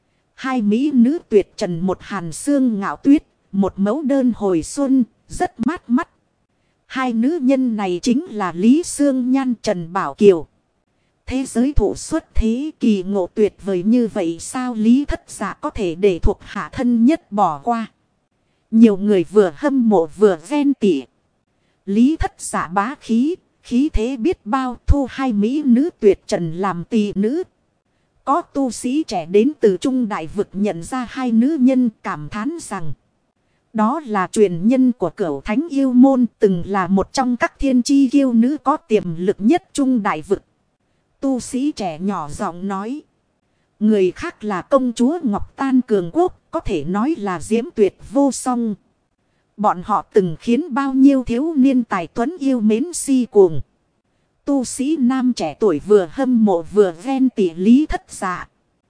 Hai mỹ nữ tuyệt trần, một hàn xương ngạo tuyết, một mẫu đơn hồi xuân, rất mát mắt. Hai nữ nhân này chính là Lý Sương Nhan, Trần Bảo Kiều. Thế giới thủ xuất thế kỳ ngộ tuyệt vời như vậy sao Lý Thất Dạ có thể để thuộc hạ thân nhất bỏ qua. Nhiều người vừa hâm mộ vừa ghen tị. Lý Thất Dạ bá khí, khí thế biết bao, thu hai mỹ nữ tuyệt trần làm tỳ nữ. Có tu sĩ trẻ đến từ Trung Đại Vực nhận ra hai nữ nhân, cảm thán rằng đó là truyền nhân của Cửu Thánh Yêu Môn, từng là một trong các thiên chi kiêu nữ có tiềm lực nhất Trung Đại Vực. Tu sĩ trẻ nhỏ giọng nói. Người khác là công chúa Ngọc Tan Cường Quốc, có thể nói là diễm tuyệt vô song. Bọn họ từng khiến bao nhiêu thiếu niên tài tuấn yêu mến si cuồng. Tu sĩ nam trẻ tuổi vừa hâm mộ vừa ghen tị Lý Thất Dạ.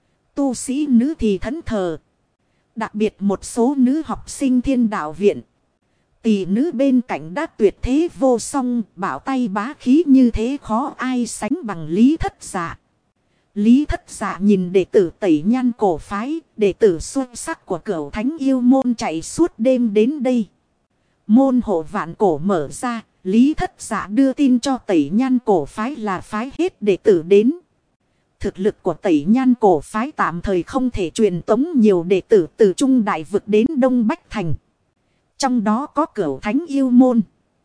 Tu sĩ nữ thì thẫn thờ. Đặc biệt một số nữ học sinh Thiên Đạo Viện. Tỷ nữ bên cạnh đã tuyệt thế vô song, bảo tay bá khí như thế khó ai sánh bằng Lý Thất Dạ. Lý Thất Dạ nhìn đệ tử Tẩy Nhan cổ phái, đệ tử xuất sắc của Cửu Thánh Yêu Môn chạy suốt đêm đến đây. Môn hộ vạn cổ mở ra, Lý Thất Dạ đưa tin cho Tẩy Nhan cổ phái là phái hết đệ tử đến. Thực lực của Tẩy Nhan cổ phái tạm thời không thể truyền tống nhiều đệ tử từ Trung Đại Vực đến Đông Bách Thành. Trong đó có Cửu Thánh Yêu Môn.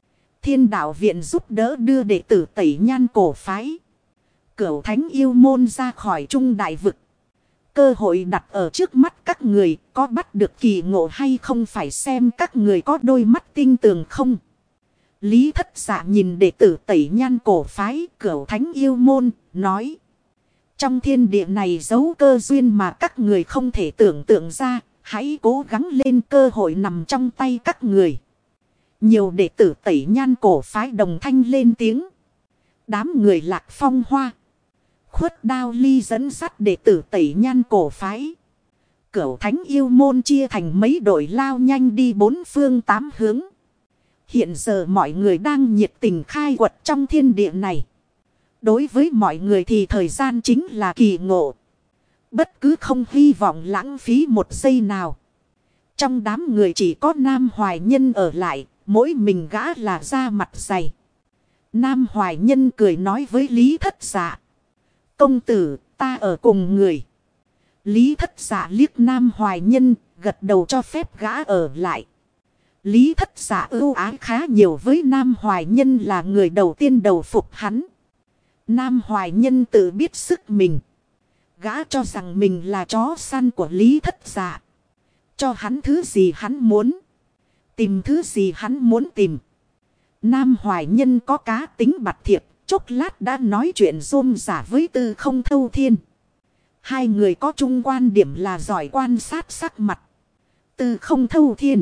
Thiên Đạo Viện giúp đỡ đưa đệ tử Tẩy Nhan cổ phái. Cửu Thánh Yêu Môn ra khỏi Trung Đại Vực. Cơ hội đặt ở trước mắt các người, có bắt được kỳ ngộ hay không phải xem các người có đôi mắt tinh tường không. Lý Thất Dạ nhìn đệ tử Tẩy Nhan cổ phái Cửu Thánh Yêu Môn, nói. Trong thiên địa này giấu cơ duyên mà các người không thể tưởng tượng ra, hãy cố gắng lên, cơ hội nằm trong tay các người. Nhiều đệ tử Tẩy Nhan cổ phái đồng thanh lên tiếng. Đám người Lạc Phong Hoa, Khuất Đao Ly dẫn dắt đệ tử Tẩy Nhan cổ phái Cửu Thánh Yêu Môn chia thành mấy đội lao nhanh đi bốn phương tám hướng. Hiện giờ mọi người đang nhiệt tình khai quật trong thiên địa này. Đối với mọi người thì thời gian chính là kỳ ngộ. Bất cứ không hy vọng lãng phí một giây nào. Trong đám người chỉ có Nam Hoài Nhân ở lại, mỗi mình gã là da mặt dày. Nam Hoài Nhân cười nói với Lý Thất Dạ. Công tử, ta ở cùng người. Lý Thất Dạ liếc Nam Hoài Nhân, gật đầu cho phép gã ở lại. Lý Thất Dạ ưu ái khá nhiều với Nam Hoài Nhân, là người đầu tiên đầu phục hắn. Nam Hoài Nhân tự biết sức mình. Gã cho rằng mình là chó săn của Lý Thất Dạ. Cho hắn thứ gì hắn muốn. Tìm thứ gì hắn muốn tìm. Nam Hoài Nhân có cá tính bặt thiệp. Chốc lát đã nói chuyện rôm rả với Tư Không Thâu Thiên. Hai người có chung quan điểm là giỏi quan sát sắc mặt. Tư Không Thâu Thiên,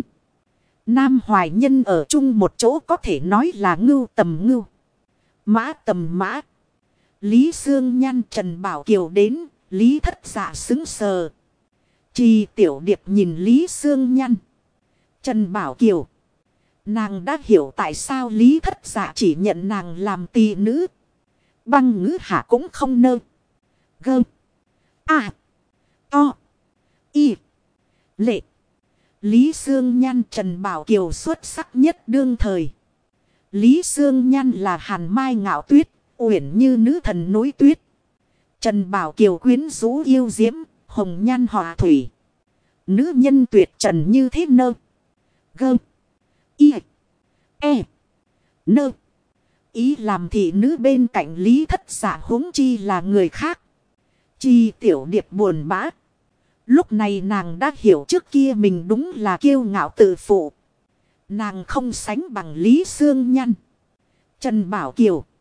Nam Hoài Nhân ở chung một chỗ có thể nói là ngưu tầm ngưu, mã tầm mã. Lý Sương Nhan Trần Bảo Kiều đến, Lý Thất Dạ xứng sờ. Trì Tiểu Điệp nhìn Lý Sương Nhan Trần Bảo Kiều. Nàng đã hiểu tại sao Lý Thất Dạ chỉ nhận nàng làm tỳ nữ. Băng Ngữ Hạ cũng không nơ. Gơ. À. To. Y. Lệ. Lý Sương Nhan Trần Bảo Kiều xuất sắc nhất đương thời. Lý Sương Nhan là hàn mai ngạo tuyết, uyển như nữ thần núi tuyết. Trần Bảo Kiều quyến rũ yêu diễm, hồng nhan họa thủy. Nữ nhân tuyệt trần như thế nơ. Gơ. Y. E. Nơ. Ý làm thị nữ bên cạnh Lý Thất Dạ, huống chi là người khác. Chi Tiểu Điệp buồn bã. Lúc này nàng đã hiểu trước kia mình đúng là kiêu ngạo tự phụ. Nàng không sánh bằng Lý Sương Nhan Trần Bảo Kiều.